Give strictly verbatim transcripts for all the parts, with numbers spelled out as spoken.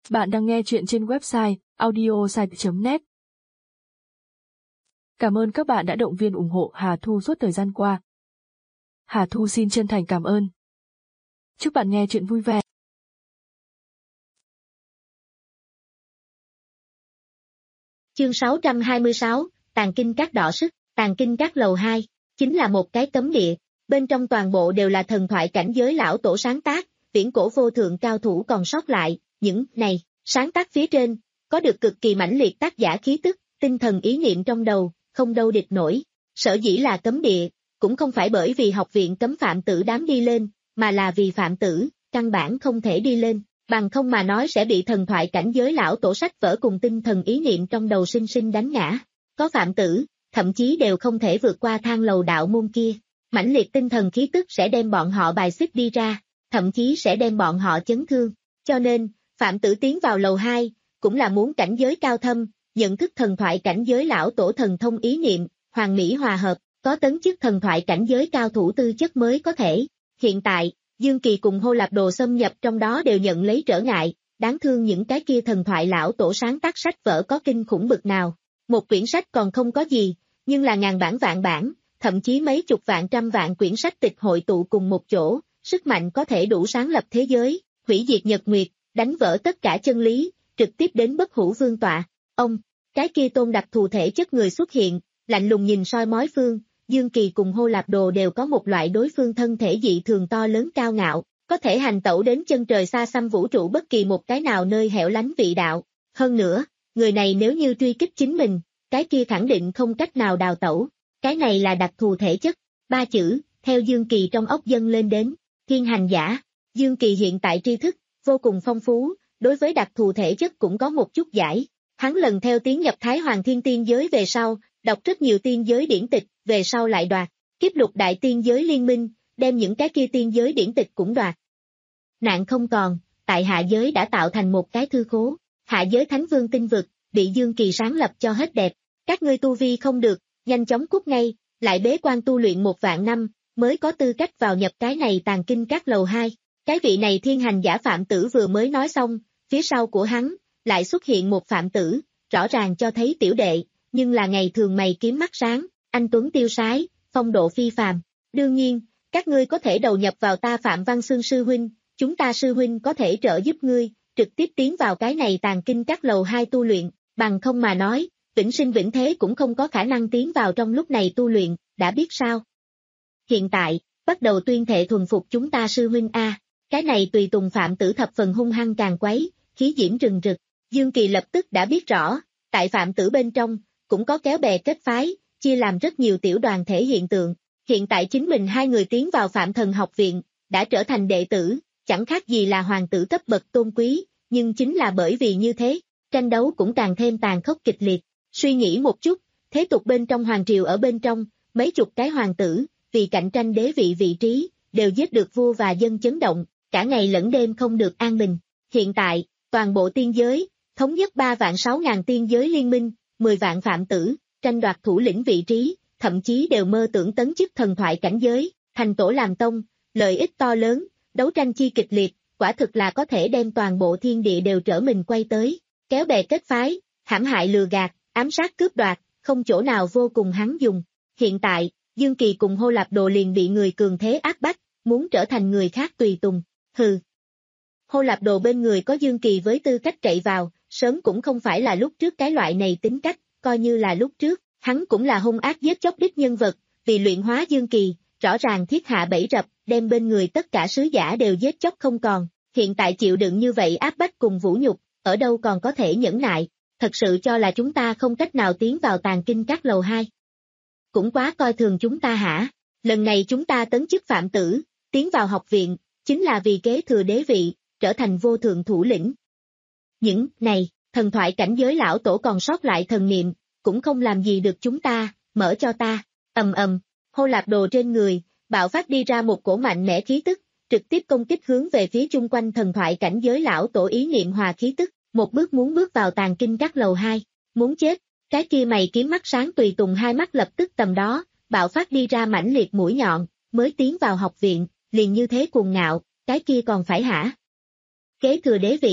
Bạn đang nghe chuyện trên website audiosite chấm net. Cảm ơn các bạn đã động viên ủng hộ Hà Thu suốt thời gian qua. Hà Thu xin chân thành cảm ơn. Chúc bạn nghe chuyện vui vẻ. Chương sáu trăm hai mươi sáu, Tàng kinh các đọ sức. Tàng kinh các lầu hai, chính là một cái cấm địa, bên trong toàn bộ đều là thần thoại cảnh giới lão tổ sáng tác, viễn cổ vô thượng cao thủ còn sót lại, những này, sáng tác phía trên, có được cực kỳ mãnh liệt tác giả khí tức, tinh thần ý niệm trong đầu, không đâu địch nổi. Sở dĩ là cấm địa, cũng không phải bởi vì học viện cấm phạm tử đám đi lên, mà là vì phạm tử, căn bản không thể đi lên, bằng không mà nói sẽ bị thần thoại cảnh giới lão tổ sách vở cùng tinh thần ý niệm trong đầu sinh sinh đánh ngã. Có phạm tử, thậm chí đều không thể vượt qua thang lầu đạo môn kia. Mãnh liệt tinh thần khí tức sẽ đem bọn họ bài xích đi ra, thậm chí sẽ đem bọn họ chấn thương. Cho nên, phạm tử tiến vào lầu hai, cũng là muốn cảnh giới cao thâm, nhận thức thần thoại cảnh giới lão tổ thần thông ý niệm, hoàn mỹ hòa hợp, có tấn chức thần thoại cảnh giới cao thủ tư chất mới có thể. Hiện tại, Dương Kỳ cùng Hô Lạp Đồ xâm nhập trong đó đều nhận lấy trở ngại, đáng thương những cái kia thần thoại lão tổ sáng tác sách vở có kinh khủng bực nào. Một quyển sách còn không có gì, nhưng là ngàn bản vạn bản, thậm chí mấy chục vạn trăm vạn quyển sách tịch hội tụ cùng một chỗ, sức mạnh có thể đủ sáng lập thế giới, hủy diệt nhật nguyệt, đánh vỡ tất cả chân lý, trực tiếp đến bất hủ vương tọa. Ông, cái kia tôn đặc thù thể chất người xuất hiện, lạnh lùng nhìn soi mói phương, Dương Kỳ cùng Hô Lạp Đồ đều có một loại đối phương thân thể dị thường to lớn cao ngạo, có thể hành tẩu đến chân trời xa xăm vũ trụ bất kỳ một cái nào nơi hẻo lánh vị đạo. Hơn nữa, người này nếu như truy kích chính mình, cái kia khẳng định không cách nào đào tẩu. Cái này là đặc thù thể chất. Ba chữ, theo Dương Kỳ trong óc dâng lên đến, thiên hành giả. Dương Kỳ hiện tại tri thức, vô cùng phong phú, đối với đặc thù thể chất cũng có một chút giải. Hắn lần theo tiến nhập Thái Hoàng Thiên Tiên Giới về sau, đọc rất nhiều tiên giới điển tịch, về sau lại đoạt, kiếp lục đại tiên giới liên minh, đem những cái kia tiên giới điển tịch cũng đoạt. Nạn không còn, tại hạ giới đã tạo thành một cái thư khố, hạ giới Thánh Vương tinh vực, bị Dương Kỳ sáng lập cho hết đẹp. Các ngươi tu vi không được, nhanh chóng cút ngay, lại bế quan tu luyện một vạn năm, mới có tư cách vào nhập cái này tàng kinh các lầu hai. Cái vị này thiên hành giả phạm tử vừa mới nói xong, phía sau của hắn, lại xuất hiện một phạm tử, rõ ràng cho thấy tiểu đệ, nhưng là ngày thường mày kiếm mắt sáng, anh tuấn tiêu sái, phong độ phi phàm. Đương nhiên, các ngươi có thể đầu nhập vào ta Phạm Văn Xương sư huynh, chúng ta sư huynh có thể trợ giúp ngươi, trực tiếp tiến vào cái này tàng kinh các lầu hai tu luyện, bằng không mà nói, vĩnh sinh vĩnh thế cũng không có khả năng tiến vào trong lúc này tu luyện, đã biết sao? Hiện tại, bắt đầu tuyên thệ thuần phục chúng ta sư huynh A, cái này tùy tùng phạm tử thập phần hung hăng càng quấy, khí diễm rừng rực. Dương Kỳ lập tức đã biết rõ, tại phạm tử bên trong, cũng có kéo bè kết phái, chia làm rất nhiều tiểu đoàn thể hiện tượng. Hiện tại chính mình hai người tiến vào Phạm Thần học viện, đã trở thành đệ tử, chẳng khác gì là hoàng tử cấp bậc tôn quý, nhưng chính là bởi vì như thế, tranh đấu cũng càng thêm tàn khốc kịch liệt. Suy nghĩ một chút, thế tục bên trong hoàng triều ở bên trong, mấy chục cái hoàng tử, vì cạnh tranh đế vị vị trí, đều giết được vua và dân chấn động, cả ngày lẫn đêm không được an bình. Hiện tại, toàn bộ tiên giới, thống nhất ba vạn sáu ngàn tiên giới liên minh, mười vạn phạm tử, tranh đoạt thủ lĩnh vị trí, thậm chí đều mơ tưởng tấn chức thần thoại cảnh giới, thành tổ làm tông, lợi ích to lớn, đấu tranh chi kịch liệt, quả thực là có thể đem toàn bộ thiên địa đều trở mình quay tới, kéo bè kết phái, hãm hại lừa gạt, ám sát cướp đoạt, không chỗ nào vô cùng hắn dùng. Hiện tại, Dương Kỳ cùng Hô Lạp Đồ liền bị người cường thế áp bách, muốn trở thành người khác tùy tùng, hừ. Hô Lạp Đồ bên người có Dương Kỳ với tư cách chạy vào, sớm cũng không phải là lúc trước cái loại này tính cách, coi như là lúc trước, hắn cũng là hung ác giết chóc đích nhân vật, vì luyện hóa Dương Kỳ, rõ ràng thiết hạ bẫy rập, đem bên người tất cả sứ giả đều giết chóc không còn, hiện tại chịu đựng như vậy áp bách cùng vũ nhục, ở đâu còn có thể nhẫn nại, thật sự cho là chúng ta không cách nào tiến vào tàng kinh các lầu hai. Cũng quá coi thường chúng ta hả? Lần này chúng ta tấn chức phạm tử, tiến vào học viện, chính là vì kế thừa đế vị, trở thành vô thượng thủ lĩnh. Những này, thần thoại cảnh giới lão tổ còn sót lại thần niệm, cũng không làm gì được chúng ta, mở cho ta, ầm ầm, Hô Lạp Đồ trên người, bạo phát đi ra một cổ mạnh mẽ khí tức, trực tiếp công kích hướng về phía chung quanh thần thoại cảnh giới lão tổ ý niệm hòa khí tức, một bước muốn bước vào tàng kinh các lầu hai, muốn chết, cái kia mày kiếm mắt sáng tùy tùng hai mắt lập tức tầm đó, bạo phát đi ra mãnh liệt mũi nhọn, mới tiến vào học viện, liền như thế cuồng ngạo, cái kia còn phải hả? Kế thừa đế vị,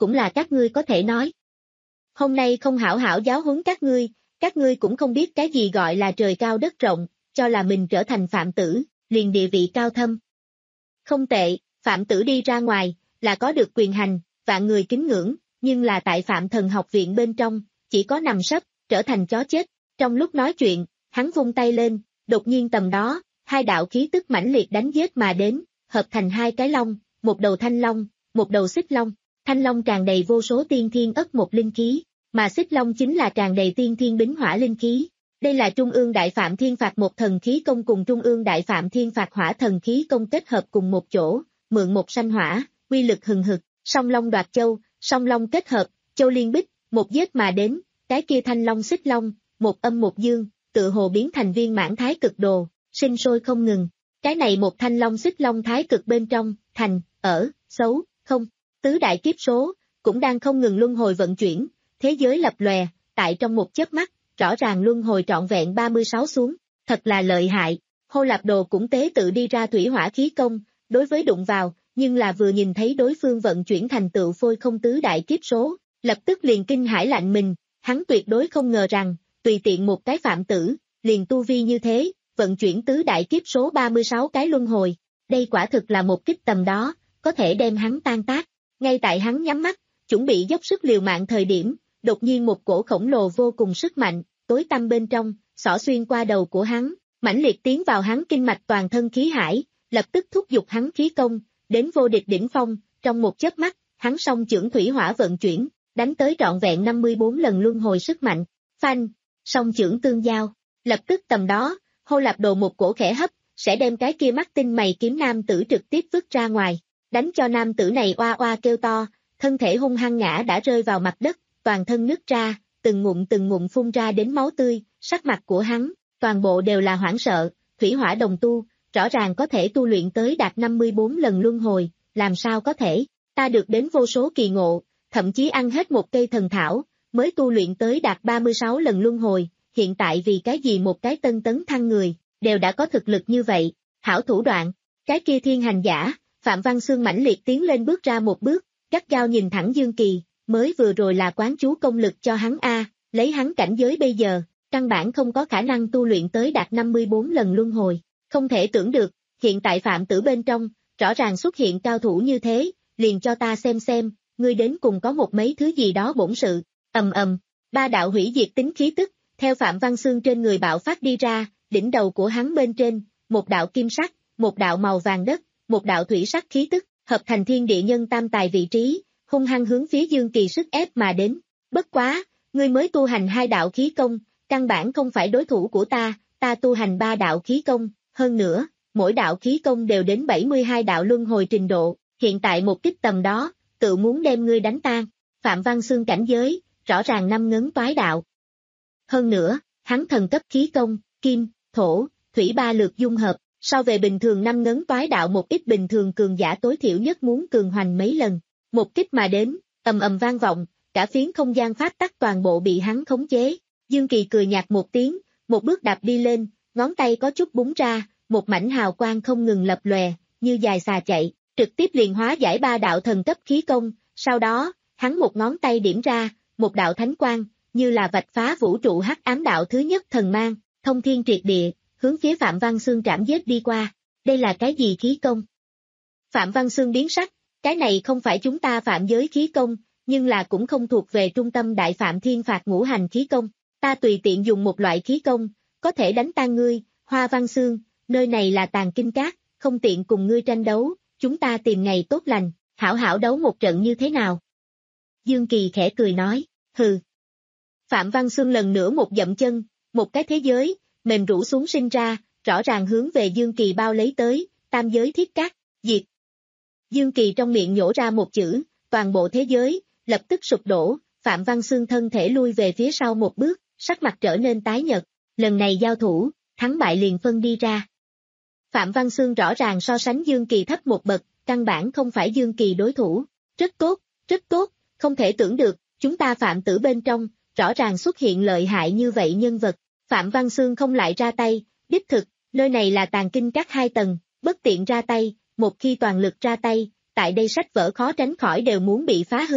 cũng là các ngươi có thể nói. Hôm nay không hảo hảo giáo huấn các ngươi, các ngươi cũng không biết cái gì gọi là trời cao đất rộng, cho là mình trở thành phạm tử, liền địa vị cao thâm. Không tệ, phạm tử đi ra ngoài, là có được quyền hành, vạn người kính ngưỡng, nhưng là tại Phạm Thần học viện bên trong, chỉ có nằm sấp, trở thành chó chết. Trong lúc nói chuyện, hắn vung tay lên, đột nhiên tầm đó, hai đạo khí tức mãnh liệt đánh giết mà đến, hợp thành hai cái long, một đầu thanh long, một đầu xích long. Thanh long tràn đầy vô số tiên thiên ất một linh khí, mà xích long chính là tràn đầy tiên thiên bính hỏa linh khí. Đây là Trung ương Đại Phạm Thiên Phạt một thần khí công cùng Trung ương Đại Phạm Thiên Phạt hỏa thần khí công kết hợp cùng một chỗ, mượn một sanh hỏa, uy lực hừng hực, song long đoạt châu, song long kết hợp, châu liên bích, một giết mà đến, cái kia thanh long xích long, một âm một dương, tự hồ biến thành viên mãn thái cực đồ, sinh sôi không ngừng. Cái này một thanh long xích long thái cực bên trong, thành, ở, xấu, không, tứ đại kiếp số, cũng đang không ngừng luân hồi vận chuyển, thế giới lập lòe, tại trong một chớp mắt, rõ ràng luân hồi trọn vẹn ba mươi sáu xuống, thật là lợi hại. Hô Lạp Đồ cũng tế tự đi ra thủy hỏa khí công, đối với đụng vào, nhưng là vừa nhìn thấy đối phương vận chuyển thành tựu phôi không tứ đại kiếp số, lập tức liền kinh hãi lạnh mình, hắn tuyệt đối không ngờ rằng, tùy tiện một cái phạm tử, liền tu vi như thế, vận chuyển tứ đại kiếp số ba mươi sáu cái luân hồi, đây quả thực là một kích tầm đó, có thể đem hắn tan tác. Ngay tại hắn nhắm mắt, chuẩn bị dốc sức liều mạng thời điểm, đột nhiên một cổ khổng lồ vô cùng sức mạnh, tối tăm bên trong, xỏ xuyên qua đầu của hắn, mãnh liệt tiến vào hắn kinh mạch toàn thân khí hải, lập tức thúc giục hắn khí công, đến vô địch đỉnh phong, trong một chớp mắt, hắn song chưởng thủy hỏa vận chuyển, đánh tới trọn vẹn năm mươi bốn lần luân hồi sức mạnh, phanh, song chưởng tương giao, lập tức tầm đó, Hô Lạp Đồ một cổ khẽ hấp, sẽ đem cái kia mắt tinh mày kiếm nam tử trực tiếp vứt ra ngoài, đánh cho nam tử này oa oa kêu to, thân thể hung hăng ngã đã rơi vào mặt đất, toàn thân nứt ra, từng ngụm từng ngụm phun ra đến máu tươi, sắc mặt của hắn, toàn bộ đều là hoảng sợ, thủy hỏa đồng tu, rõ ràng có thể tu luyện tới đạt năm mươi bốn lần luân hồi, làm sao có thể, ta được đến vô số kỳ ngộ, thậm chí ăn hết một cây thần thảo, mới tu luyện tới đạt ba mươi sáu lần luân hồi, hiện tại vì cái gì một cái tân tấn thăng người, đều đã có thực lực như vậy, hảo thủ đoạn, cái kia thiên hành giả, Phạm Văn Xương mãnh liệt tiến lên bước ra một bước, gắt gao nhìn thẳng Dương Kỳ, mới vừa rồi là quán chú công lực cho hắn A, lấy hắn cảnh giới bây giờ, căn bản không có khả năng tu luyện tới đạt năm mươi bốn lần luân hồi, không thể tưởng được, hiện tại Phạm Tử bên trong, rõ ràng xuất hiện cao thủ như thế, liền cho ta xem xem, ngươi đến cùng có một mấy thứ gì đó bổn sự, ầm ầm, ba đạo hủy diệt tính khí tức, theo Phạm Văn Xương trên người bạo phát đi ra, đỉnh đầu của hắn bên trên, một đạo kim sắc, một đạo màu vàng đất, một đạo thủy sắc khí tức, hợp thành thiên địa nhân tam tài vị trí, hung hăng hướng phía Dương Kỳ sức ép mà đến. Bất quá, ngươi mới tu hành hai đạo khí công, căn bản không phải đối thủ của ta, ta tu hành ba đạo khí công, hơn nữa, mỗi đạo khí công đều đến bảy mươi hai đạo luân hồi trình độ, hiện tại một kích tầm đó, tự muốn đem ngươi đánh tan. Phạm Văn Xương cảnh giới, rõ ràng năm ngấn toái đạo. Hơn nữa, hắn thần cấp khí công, kim, thổ, thủy ba lượt dung hợp, so về bình thường năm ngấn toái đạo một ít bình thường cường giả tối thiểu nhất muốn cường hoành mấy lần. Một kích mà đến, ầm ầm vang vọng, cả phiến không gian pháp tắc toàn bộ bị hắn khống chế. Dương Kỳ cười nhạt một tiếng, một bước đạp đi lên, ngón tay có chút búng ra, một mảnh hào quang không ngừng lập lòe, như dài xà chạy, trực tiếp liền hóa giải ba đạo thần cấp khí công, sau đó, hắn một ngón tay điểm ra, một đạo thánh quang, như là vạch phá vũ trụ hắc ám đạo thứ nhất thần mang, thông thiên triệt địa, hướng phía Phạm Văn Xương trảm giết đi qua. Đây là cái gì khí công? Phạm Văn Xương biến sắc, cái này không phải chúng ta phạm giới khí công, nhưng là cũng không thuộc về trung tâm đại phạm thiên phạt ngũ hành khí công. Ta tùy tiện dùng một loại khí công, có thể đánh tan ngươi, Hoa Văn Xương, nơi này là Tàn Kinh Các, không tiện cùng ngươi tranh đấu, chúng ta tìm ngày tốt lành, hảo hảo đấu một trận như thế nào? Dương Kỳ khẽ cười nói, hừ. Phạm Văn Xương lần nữa một dậm chân, một cái thế giới, mềm rũ xuống sinh ra, rõ ràng hướng về Dương Kỳ bao lấy tới, tam giới thiết cát, diệt. Dương Kỳ trong miệng nhổ ra một chữ, toàn bộ thế giới, lập tức sụp đổ, Phạm Văn Xương thân thể lui về phía sau một bước, sắc mặt trở nên tái nhợt, lần này giao thủ, thắng bại liền phân đi ra. Phạm Văn Xương rõ ràng so sánh Dương Kỳ thấp một bậc, căn bản không phải Dương Kỳ đối thủ, rất tốt, rất tốt, không thể tưởng được, chúng ta Phạm Tử bên trong, rõ ràng xuất hiện lợi hại như vậy nhân vật, Phạm Văn Xương không lại ra tay, đích thực, nơi này là Tàn Kinh Các hai tầng, bất tiện ra tay, một khi toàn lực ra tay, tại đây sách vở khó tránh khỏi đều muốn bị phá hư,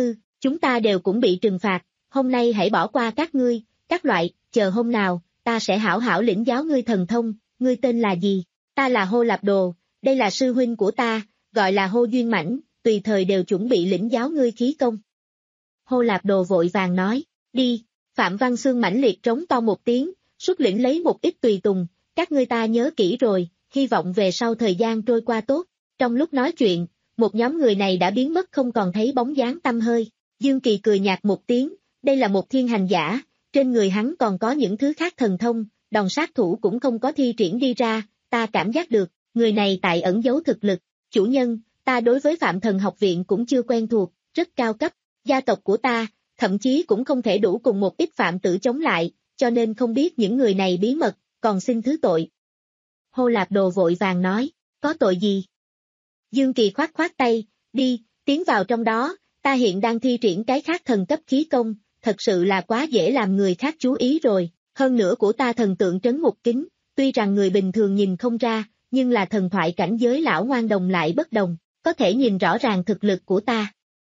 chúng ta đều cũng bị trừng phạt, hôm nay hãy bỏ qua các ngươi, các loại, chờ hôm nào, ta sẽ hảo hảo lĩnh giáo ngươi thần thông, ngươi tên là gì? Ta là Hô Lạp Đồ, đây là sư huynh của ta, gọi là Hô Duyên Mãnh, tùy thời đều chuẩn bị lĩnh giáo ngươi khí công. Hô Lạp Đồ vội vàng nói, đi, Phạm Văn Xương mãnh liệt trống to một tiếng, xuất lĩnh lấy một ít tùy tùng, các ngươi ta nhớ kỹ rồi, hy vọng về sau thời gian trôi qua tốt. Trong lúc nói chuyện, một nhóm người này đã biến mất không còn thấy bóng dáng tăm hơi. Dương Kỳ cười nhạt một tiếng, đây là một thiên hành giả, trên người hắn còn có những thứ khác thần thông, đòn sát thủ cũng không có thi triển đi ra, ta cảm giác được, người này tại ẩn giấu thực lực. Chủ nhân, ta đối với Phạm Thần học viện cũng chưa quen thuộc, rất cao cấp, gia tộc của ta, thậm chí cũng không thể đủ cùng một ít phạm tử chống lại, cho nên không biết những người này bí mật, còn xin thứ tội. Hô Lạp Đồ vội vàng nói, có tội gì? Dương Kỳ khoát khoát tay, đi, tiến vào trong đó, ta hiện đang thi triển cái khác thần cấp khí công, thật sự là quá dễ làm người khác chú ý rồi, hơn nữa của ta thần tượng trấn ngục kính, tuy rằng người bình thường nhìn không ra, nhưng là thần thoại cảnh giới lão ngoan đồng lại bất đồng, có thể nhìn rõ ràng thực lực của ta.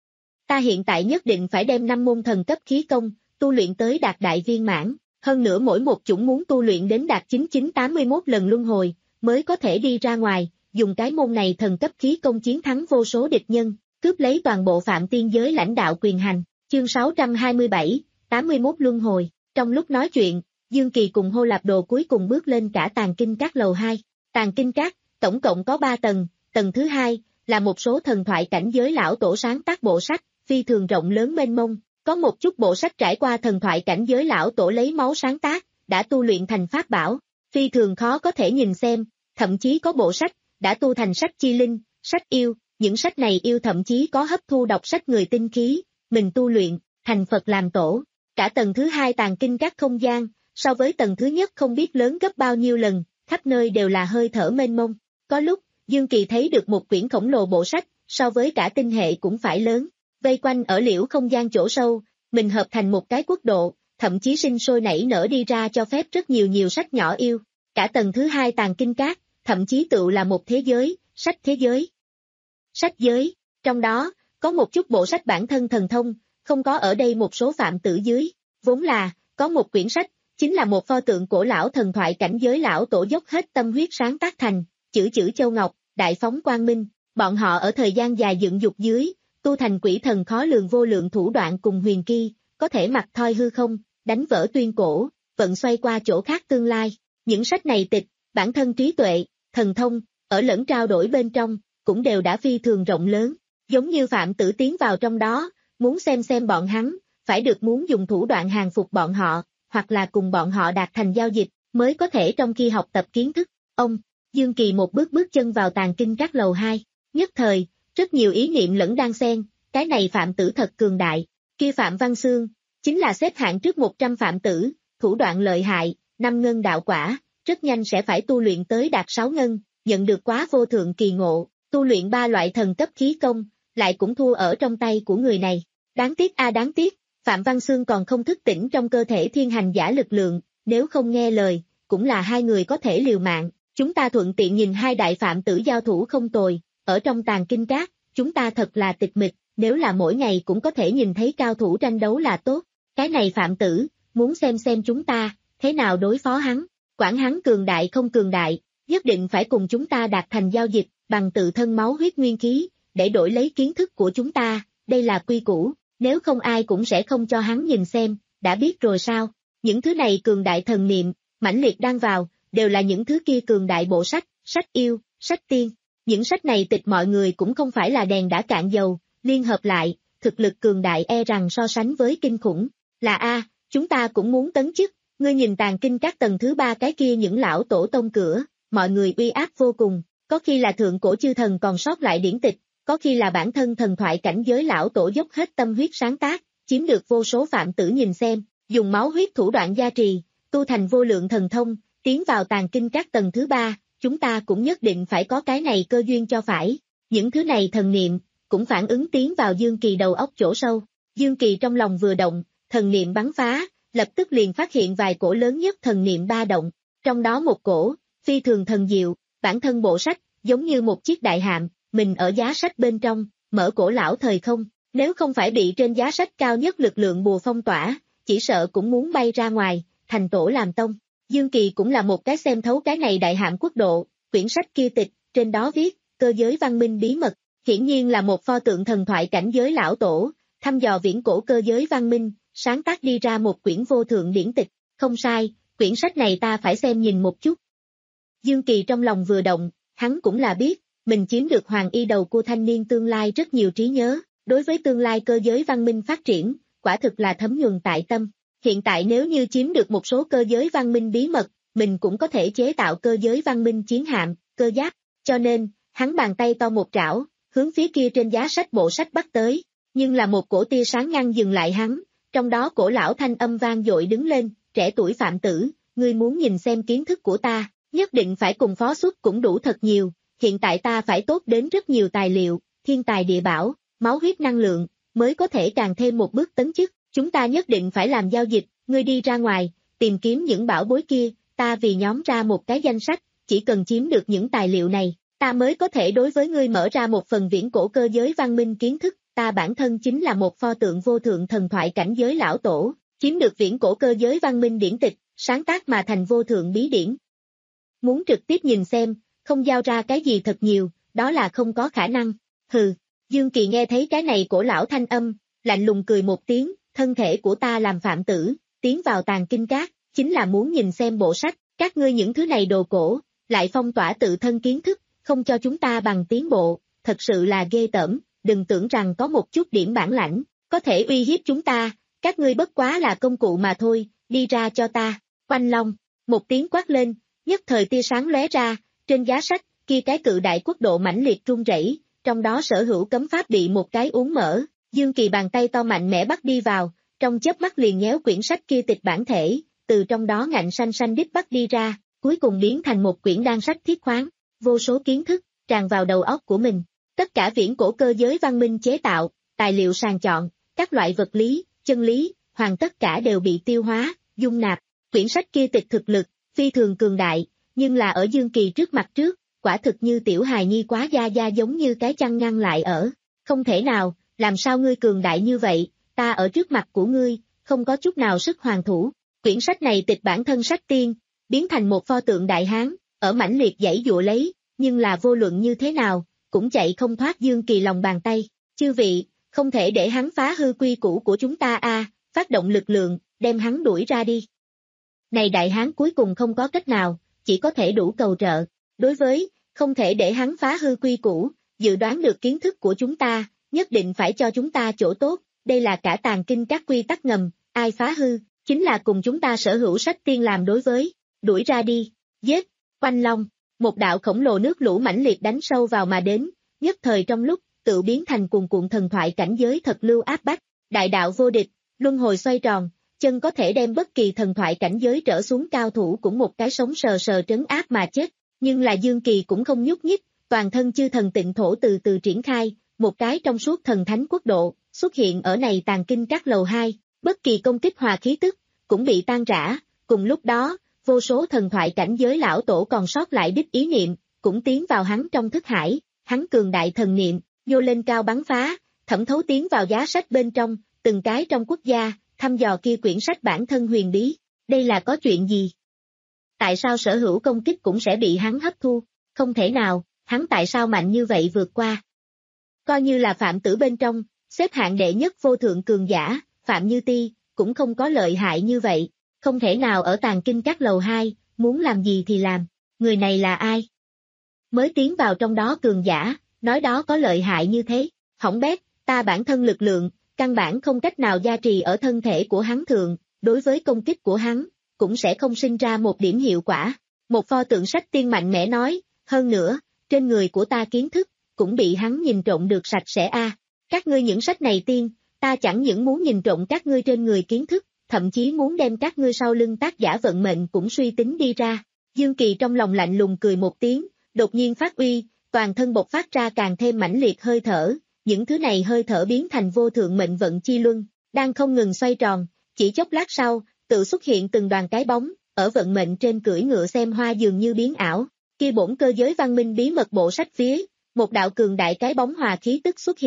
Ta hiện tại nhất định phải đem năm môn thần cấp khí công, tu luyện tới đạt đại viên mãn, hơn nữa mỗi một chủng muốn tu luyện đến đạt chín chín tám mươi mốt lần luân hồi, mới có thể đi ra ngoài, dùng cái môn này thần cấp khí công chiến thắng vô số địch nhân, cướp lấy toàn bộ phạm tiên giới lãnh đạo quyền hành. Chương sáu trăm hai mươi bảy, tám mươi mốt luân hồi, trong lúc nói chuyện, Dương Kỳ cùng Hô Lạp Đồ cuối cùng bước lên cả Tàng Kinh Các lầu hai. Tàng Kinh Các, tổng cộng có ba tầng, tầng thứ hai, là một số thần thoại cảnh giới lão tổ sáng tác bộ sách, phi thường rộng lớn mênh mông, có một chút bộ sách trải qua thần thoại cảnh giới lão tổ lấy máu sáng tác, đã tu luyện thành pháp bảo, phi thường khó có thể nhìn xem, thậm chí có bộ sách, đã tu thành sách chi linh, sách yêu, những sách này yêu thậm chí có hấp thu đọc sách người tinh khí, mình tu luyện, thành Phật làm tổ. Cả tầng thứ hai Tàng Kinh Các không gian, so với tầng thứ nhất không biết lớn gấp bao nhiêu lần, khắp nơi đều là hơi thở mênh mông. Có lúc, Dương Kỳ thấy được một quyển khổng lồ bộ sách, so với cả tinh hệ cũng phải lớn, vây quanh ở liễu không gian chỗ sâu, mình hợp thành một cái quốc độ, thậm chí sinh sôi nảy nở đi ra cho phép rất nhiều nhiều sách nhỏ yêu. Cả tầng thứ hai Tàng Kinh Các, thậm chí tự là một thế giới, sách thế giới. Sách giới, trong đó, có một chút bộ sách bản thân thần thông, không có ở đây một số phạm tử dưới, vốn là, có một quyển sách, chính là một pho tượng cổ lão thần thoại cảnh giới lão tổ dốc hết tâm huyết sáng tác thành, chữ chữ châu ngọc, đại phóng quang minh, bọn họ ở thời gian dài dựng dục dưới, tu thành quỷ thần khó lường vô lượng thủ đoạn cùng huyền kỳ, có thể mặc thoi hư không, đánh vỡ tuyên cổ, vận xoay qua chỗ khác tương lai, những sách này tịch, bản thân trí tuệ, thần thông, ở lẫn trao đổi bên trong, cũng đều đã phi thường rộng lớn, giống như phạm tử tiến vào trong đó, muốn xem xem bọn hắn, phải được muốn dùng thủ đoạn hàng phục bọn họ, hoặc là cùng bọn họ đạt thành giao dịch, mới có thể trong khi học tập kiến thức. Ông, Dương Kỳ một bước bước chân vào Tàng Kinh Các lầu hai, nhất thời, rất nhiều ý niệm lẫn đang xen, cái này phạm tử thật cường đại, kia Phạm Văn Xương, chính là xếp hạng trước một trăm phạm tử, thủ đoạn lợi hại, năm ngân đạo quả, rất nhanh sẽ phải tu luyện tới đạt sáu ngân, nhận được quá vô thượng kỳ ngộ, tu luyện ba loại thần cấp khí công, lại cũng thua ở trong tay của người này. Đáng tiếc a đáng tiếc, Phạm Văn Xương còn không thức tỉnh trong cơ thể thiên hành giả lực lượng, nếu không nghe lời, cũng là hai người có thể liều mạng, chúng ta thuận tiện nhìn hai đại phạm tử giao thủ không tồi, ở trong Tàng Kinh Các, chúng ta thật là tịch mịch, nếu là mỗi ngày cũng có thể nhìn thấy cao thủ tranh đấu là tốt, cái này phạm tử, muốn xem xem chúng ta, thế nào đối phó hắn, quản hắn cường đại không cường đại, nhất định phải cùng chúng ta đạt thành giao dịch, bằng tự thân máu huyết nguyên khí, để đổi lấy kiến thức của chúng ta, đây là quy củ, nếu không ai cũng sẽ không cho hắn nhìn xem, đã biết rồi sao, những thứ này cường đại thần niệm, mãnh liệt đang vào, đều là những thứ kia cường đại bộ sách, sách yêu, sách tiên, những sách này tịch mọi người cũng không phải là đèn đã cạn dầu, liên hợp lại, thực lực cường đại e rằng so sánh với kinh khủng, là a, chúng ta cũng muốn tấn chức, ngươi nhìn Tàng Kinh Các tầng thứ ba cái kia những lão tổ tông cửa, mọi người uy áp vô cùng, có khi là thượng cổ chư thần còn sót lại điển tịch, có khi là bản thân thần thoại cảnh giới lão tổ dốc hết tâm huyết sáng tác, chiếm được vô số phạm tử nhìn xem, dùng máu huyết thủ đoạn gia trì, tu thành vô lượng thần thông, tiến vào Tàng Kinh Các tầng thứ ba, chúng ta cũng nhất định phải có cái này cơ duyên cho phải. Những thứ này thần niệm, cũng phản ứng tiến vào Dương Kỳ đầu óc chỗ sâu. Dương Kỳ trong lòng vừa động, thần niệm bắn phá, lập tức liền phát hiện vài cổ lớn nhất thần niệm ba động. Trong đó một cổ, phi thường thần diệu, bản thân bộ sách, giống như một chiếc đại hạm, mình ở giá sách bên trong, mở cổ lão thời không, Nếu không phải bị trên giá sách cao nhất lực lượng bùa phong tỏa, chỉ sợ cũng muốn bay ra ngoài, thành tổ làm tông. Dương Kỳ cũng là một cái xem thấu cái này đại hãm quốc độ, quyển sách kia tịch, trên đó viết, cơ giới văn minh bí mật, hiển nhiên là một pho tượng thần thoại cảnh giới lão tổ, thăm dò viễn cổ cơ giới văn minh, sáng tác đi ra một quyển vô thượng điển tịch, không sai, quyển sách này ta phải xem nhìn một chút. Dương Kỳ trong lòng vừa động, hắn cũng là biết, mình chiếm được hoàng y đầu của thanh niên tương lai rất nhiều trí nhớ, đối với tương lai cơ giới văn minh phát triển, quả thực là thấm nhuần tại tâm. Hiện tại nếu như chiếm được một số cơ giới văn minh bí mật, mình cũng có thể chế tạo cơ giới văn minh chiến hạm, cơ giáp, cho nên, hắn bàn tay to một trảo, hướng phía kia trên giá sách bộ sách bắt tới, nhưng là một cổ tia sáng ngăn dừng lại hắn, trong đó cổ lão thanh âm vang dội đứng lên, trẻ tuổi Phạm Tử, ngươi muốn nhìn xem kiến thức của ta, nhất định phải cùng phó xuất cũng đủ thật nhiều, hiện tại ta phải tốt đến rất nhiều tài liệu, thiên tài địa bảo, máu huyết năng lượng, mới có thể càng thêm một bước tấn chức, chúng ta nhất định phải làm giao dịch, ngươi đi ra ngoài, tìm kiếm những bảo bối kia, ta vì nhóm ra một cái danh sách, chỉ cần chiếm được những tài liệu này, ta mới có thể đối với ngươi mở ra một phần viễn cổ cơ giới văn minh kiến thức, ta bản thân chính là một pho tượng vô thượng thần thoại cảnh giới lão tổ, chiếm được viễn cổ cơ giới văn minh điển tịch, sáng tác mà thành vô thượng bí điển. Muốn trực tiếp nhìn xem, không giao ra cái gì thật nhiều, đó là không có khả năng, hừ, Dương Kỳ nghe thấy cái này cổ lão thanh âm, lạnh lùng cười một tiếng, thân thể của ta làm Phạm Tử, tiến vào tàng kinh các, chính là muốn nhìn xem bộ sách, các ngươi những thứ này đồ cổ, lại phong tỏa tự thân kiến thức, không cho chúng ta bằng tiến bộ, thật sự là ghê tởm, đừng tưởng rằng có một chút điểm bản lãnh, có thể uy hiếp chúng ta, các ngươi bất quá là công cụ mà thôi, đi ra cho ta, Oanh Long, một tiếng quát lên, nhất thời tia sáng lóe ra, trên giá sách, kia cái cự đại quốc độ mãnh liệt rung rẩy, trong đó sở hữu cấm pháp bị một cái uốn mở, Dương Kỳ bàn tay to mạnh mẽ bắt đi vào, trong chớp mắt liền nhéo quyển sách kia tịch bản thể, từ trong đó ngạnh xanh xanh đít bắt đi ra, cuối cùng biến thành một quyển đan sách thiết khoáng, vô số kiến thức, tràn vào đầu óc của mình. Tất cả viễn cổ cơ giới văn minh chế tạo, tài liệu sàng chọn, các loại vật lý, chân lý, hoàn tất cả đều bị tiêu hóa, dung nạp. Quyển sách kia tịch thực lực, phi thường cường đại, nhưng là ở Dương Kỳ trước mặt trước, quả thực như tiểu hài nhi quá gia gia giống như cái chăn ngăn lại ở. Không thể nào, làm sao ngươi cường đại như vậy, ta ở trước mặt của ngươi, không có chút nào sức hoàn thủ. Quyển sách này tịch bản thân sách tiên, biến thành một pho tượng đại hán, ở mãnh liệt giãy dụa lấy, nhưng là vô luận như thế nào, cũng chạy không thoát Dương Kỳ lòng bàn tay. Chư vị, không thể để hắn phá hư quy củ của chúng ta a, phát động lực lượng, đem hắn đuổi ra đi. Này đại hán cuối cùng không có cách nào, chỉ có thể đủ cầu trợ. Đối với, không thể để hắn phá hư quy củ, dự đoán được kiến thức của chúng ta, nhất định phải cho chúng ta chỗ tốt, đây là cả tàng kinh các quy tắc ngầm, ai phá hư, chính là cùng chúng ta sở hữu sách tiên làm đối với, đuổi ra đi, giết, Oanh Long, một đạo khổng lồ nước lũ mãnh liệt đánh sâu vào mà đến, nhất thời trong lúc, tự biến thành cuồn cuộn thần thoại cảnh giới thật lưu áp bách, đại đạo vô địch, luân hồi xoay tròn, chân có thể đem bất kỳ thần thoại cảnh giới trở xuống cao thủ cũng một cái sống sờ sờ trấn áp mà chết, nhưng là Dương Kỳ cũng không nhúc nhích, toàn thân chư thần tịnh thổ từ từ triển khai, một cái trong suốt thần thánh quốc độ, xuất hiện ở này tàng kinh các lầu hai, bất kỳ công kích hòa khí tức, cũng bị tan rã, cùng lúc đó, vô số thần thoại cảnh giới lão tổ còn sót lại đích ý niệm, cũng tiến vào hắn trong thức hải, hắn cường đại thần niệm, nhô lên cao bắn phá, thẩm thấu tiến vào giá sách bên trong, từng cái trong quốc gia, thăm dò kia quyển sách bản thân huyền bí, đây là có chuyện gì? Tại sao sở hữu công kích cũng sẽ bị hắn hấp thu? Không thể nào, hắn tại sao mạnh như vậy vượt qua? Coi như là Phạm Tử bên trong, xếp hạng đệ nhất vô thượng cường giả, Phạm Như Ti, cũng không có lợi hại như vậy, không thể nào ở tàng kinh các lầu hai, muốn làm gì thì làm, người này là ai? Mới tiến vào trong đó cường giả, nói đó có lợi hại như thế, hỏng bét, ta bản thân lực lượng, căn bản không cách nào gia trì ở thân thể của hắn thường, đối với công kích của hắn, cũng sẽ không sinh ra một điểm hiệu quả. Một pho tượng sách tiên mạnh mẽ nói, hơn nữa, trên người của ta kiến thức, cũng bị hắn nhìn trộn được sạch sẽ a. Các ngươi những sách này tiên, ta chẳng những muốn nhìn trộn các ngươi trên người kiến thức, thậm chí muốn đem các ngươi sau lưng tác giả vận mệnh cũng suy tính đi ra. Dương Kỳ trong lòng lạnh lùng cười một tiếng, đột nhiên phát uy, toàn thân bộc phát ra càng thêm mãnh liệt hơi thở, những thứ này hơi thở biến thành vô thượng mệnh vận chi luân, đang không ngừng xoay tròn, chỉ chốc lát sau, tự xuất hiện từng đoàn cái bóng, ở vận mệnh trên cưỡi ngựa xem hoa dường như biến ảo, kia bổn cơ giới văn minh bí mật bộ sách phía, một đạo cường đại cái bóng hòa khí tức xuất hiện,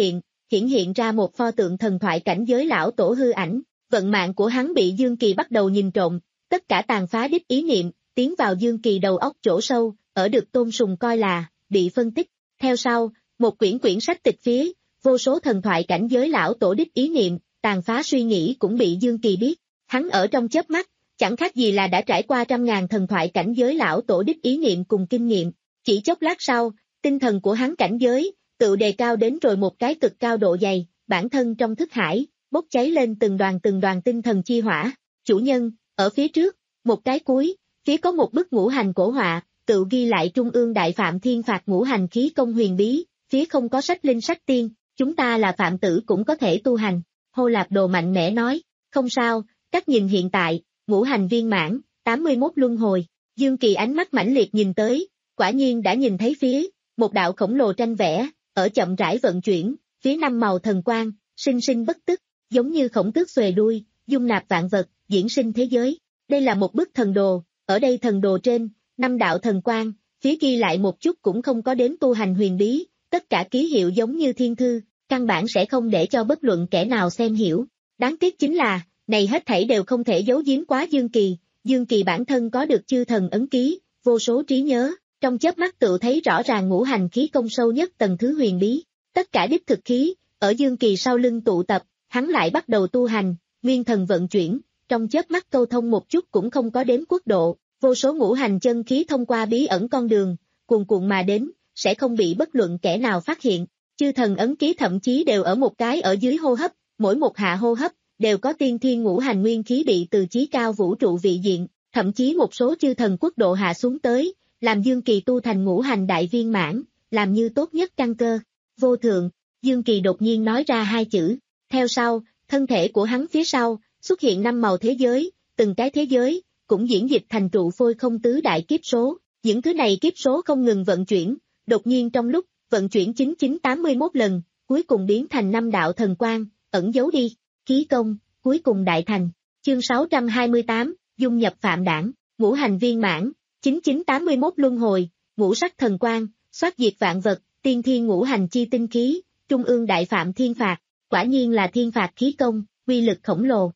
hiển hiện ra một pho tượng thần thoại cảnh giới lão tổ hư ảnh. Vận mạng của hắn bị Dương Kỳ bắt đầu nhìn trộm, tất cả tàn phá đích ý niệm, tiến vào Dương Kỳ đầu óc chỗ sâu, ở được tôn sùng coi là, bị phân tích. Theo sau, một quyển quyển sách tịch phía, vô số thần thoại cảnh giới lão tổ đích ý niệm, tàn phá suy nghĩ cũng bị Dương Kỳ biết. Hắn ở trong chớp mắt, chẳng khác gì là đã trải qua trăm ngàn thần thoại cảnh giới lão tổ đích ý niệm cùng kinh nghiệm. Chỉ chốc lát sau, tinh thần của hắn cảnh giới, tự đề cao đến rồi một cái cực cao độ dày, bản thân trong thức hải, bốc cháy lên từng đoàn từng đoàn tinh thần chi hỏa. Chủ nhân, ở phía trước, một cái cuối, phía có một bức ngũ hành cổ họa, tự ghi lại Trung ương Đại Phạm Thiên Phạt ngũ hành khí công huyền bí, phía không có sách linh sách tiên, chúng ta là phạm tử cũng có thể tu hành. Hô Lạp Đồ mạnh mẽ nói, không sao, cách nhìn hiện tại, ngũ hành viên mãn, tám mươi mốt luân hồi. Dương Kỳ ánh mắt mãnh liệt nhìn tới, quả nhiên đã nhìn thấy phía, một đạo khổng lồ tranh vẽ, ở chậm rãi vận chuyển, phía năm màu thần quang, sinh sinh bất tức, giống như khổng tước xuề đuôi, dung nạp vạn vật, diễn sinh thế giới. Đây là một bức thần đồ, ở đây thần đồ trên, năm đạo thần quang, phía ghi lại một chút cũng không có đến tu hành huyền bí, tất cả ký hiệu giống như thiên thư, căn bản sẽ không để cho bất luận kẻ nào xem hiểu. Đáng tiếc chính là, này hết thảy đều không thể giấu giếm quá Dương Kỳ, Dương Kỳ bản thân có được chư thần ấn ký, vô số trí nhớ, trong chớp mắt tự thấy rõ ràng ngũ hành khí công sâu nhất tầng thứ huyền bí, tất cả đích thực khí, ở Dương Kỳ sau lưng tụ tập, hắn lại bắt đầu tu hành, nguyên thần vận chuyển, trong chớp mắt câu thông một chút cũng không có đếm quốc độ, vô số ngũ hành chân khí thông qua bí ẩn con đường, cuồn cuộn mà đến, sẽ không bị bất luận kẻ nào phát hiện. Chư thần ấn ký thậm chí đều ở một cái ở dưới hô hấp, mỗi một hạ hô hấp, đều có tiên thiên ngũ hành nguyên khí bị từ chí cao vũ trụ vị diện, thậm chí một số chư thần quốc độ hạ xuống tới, làm Dương Kỳ tu thành ngũ hành đại viên mãn, làm như tốt nhất căn cơ. Vô thượng, Dương Kỳ đột nhiên nói ra hai chữ, theo sau, thân thể của hắn phía sau, xuất hiện năm màu thế giới, từng cái thế giới, cũng diễn dịch thành trụ phôi không tứ đại kiếp số, những thứ này kiếp số không ngừng vận chuyển, đột nhiên trong lúc, vận chuyển chín chín tám mươi mốt lần, cuối cùng biến thành năm đạo thần quang, ẩn giấu đi, khí công, cuối cùng đại thành. Chương sáu trăm hai mươi tám, dung nhập phạm đảng, ngũ hành viên mãn, chín chín tám mươi mốt luân hồi, ngũ sắc thần quang, soát diệt vạn vật, tiên thiên ngũ hành chi tinh khí, trung ương đại phạm thiên phạt, quả nhiên là thiên phạt khí công, uy lực khổng lồ.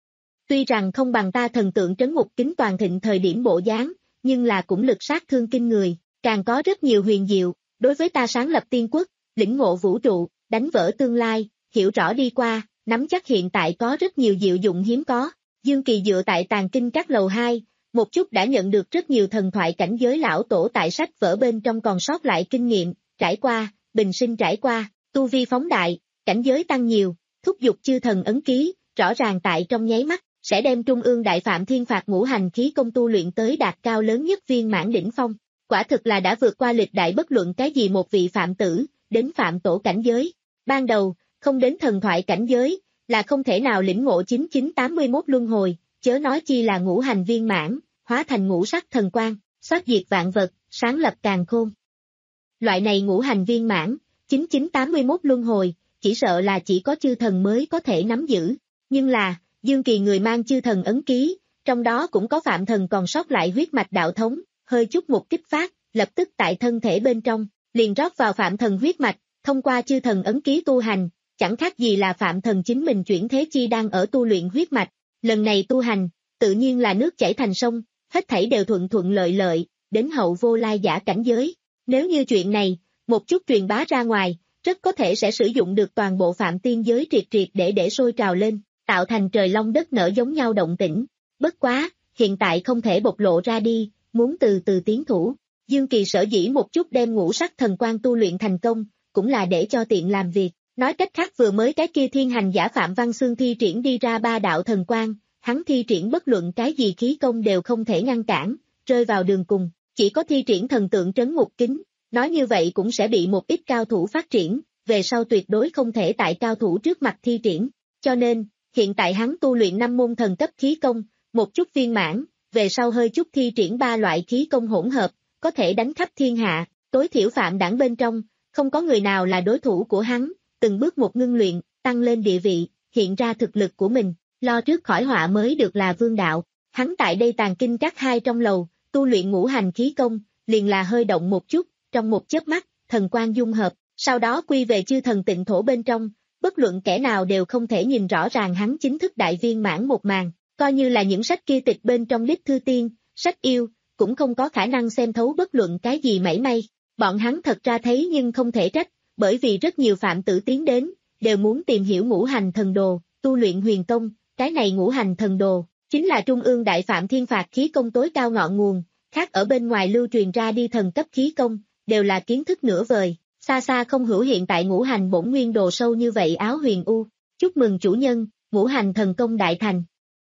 Tuy rằng không bằng ta thần tượng trấn ngục kính toàn thịnh thời điểm bộ dáng, nhưng là cũng lực sát thương kinh người, càng có rất nhiều huyền diệu, đối với ta sáng lập tiên quốc, lĩnh ngộ vũ trụ, đánh vỡ tương lai, hiểu rõ đi qua, nắm chắc hiện tại có rất nhiều diệu dụng hiếm có. Dương Kỳ dựa tại tàng kinh các lầu hai, một chút đã nhận được rất nhiều thần thoại cảnh giới lão tổ tại sách vở bên trong còn sót lại kinh nghiệm, trải qua, bình sinh trải qua, tu vi phóng đại, cảnh giới tăng nhiều, thúc giục chư thần ấn ký, rõ ràng tại trong nháy mắt, sẽ đem trung ương đại phạm thiên phạt ngũ hành khí công tu luyện tới đạt cao lớn nhất viên mãn đỉnh phong. Quả thực là đã vượt qua lịch đại bất luận cái gì một vị phạm tử, đến phạm tổ cảnh giới. Ban đầu, không đến thần thoại cảnh giới, là không thể nào lĩnh ngộ chín chín tám mươi mốt luân hồi, chớ nói chi là ngũ hành viên mãn, hóa thành ngũ sắc thần quang, soát diệt vạn vật, sáng lập càn khôn. Loại này ngũ hành viên mãn, chín chín tám mươi mốt luân hồi, chỉ sợ là chỉ có chư thần mới có thể nắm giữ. Nhưng là, Dương Kỳ người mang chư thần ấn ký, trong đó cũng có phạm thần còn sót lại huyết mạch đạo thống, hơi chút một kích phát, lập tức tại thân thể bên trong, liền rót vào phạm thần huyết mạch, thông qua chư thần ấn ký tu hành, chẳng khác gì là phạm thần chính mình chuyển thế chi đang ở tu luyện huyết mạch. Lần này tu hành, tự nhiên là nước chảy thành sông, hết thảy đều thuận thuận lợi lợi, đến hậu vô lai giả cảnh giới. Nếu như chuyện này, một chút truyền bá ra ngoài, rất có thể sẽ sử dụng được toàn bộ phạm tiên giới triệt triệt để để sôi trào lên, tạo thành trời long đất nở giống nhau động tĩnh. Bất quá, hiện tại không thể bộc lộ ra đi, muốn từ từ tiến thủ. Dương Kỳ sở dĩ một chút đem ngũ sắc thần quang tu luyện thành công, cũng là để cho tiện làm việc. Nói cách khác vừa mới cái kia thiên hành giả Phạm Văn Xương thi triển đi ra ba đạo thần quang, hắn thi triển bất luận cái gì khí công đều không thể ngăn cản, rơi vào đường cùng, chỉ có thi triển thần tượng trấn ngục kính, nói như vậy cũng sẽ bị một ít cao thủ phát triển, về sau tuyệt đối không thể tại cao thủ trước mặt thi triển, cho nên, hiện tại hắn tu luyện năm môn thần cấp khí công, một chút viên mãn, về sau hơi chút thi triển ba loại khí công hỗn hợp, có thể đánh khắp thiên hạ, tối thiểu phạm đảng bên trong, không có người nào là đối thủ của hắn, từng bước một ngưng luyện, tăng lên địa vị, hiện ra thực lực của mình, lo trước khỏi họa mới được là vương đạo. Hắn tại đây tàng kinh các hai trong lầu, tu luyện ngũ hành khí công, liền là hơi động một chút, trong một chớp mắt, thần quang dung hợp, sau đó quy về chư thần tịnh thổ bên trong, bất luận kẻ nào đều không thể nhìn rõ ràng hắn chính thức đại viên mãn một màn, coi như là những sách kia tịch bên trong Đích Thư Tiên, sách yêu, cũng không có khả năng xem thấu bất luận cái gì mảy may. Bọn hắn thật ra thấy nhưng không thể trách, bởi vì rất nhiều phạm tử tiến đến, đều muốn tìm hiểu ngũ hành thần đồ, tu luyện huyền công, cái này ngũ hành thần đồ, chính là trung ương đại phạm thiên phạt khí công tối cao ngọn nguồn, khác ở bên ngoài lưu truyền ra đi thần cấp khí công, đều là kiến thức nửa vời, xa xa không hữu hiện tại ngũ hành bổn nguyên đồ sâu như vậy áo huyền u, chúc mừng chủ nhân, ngũ hành thần công đại thành.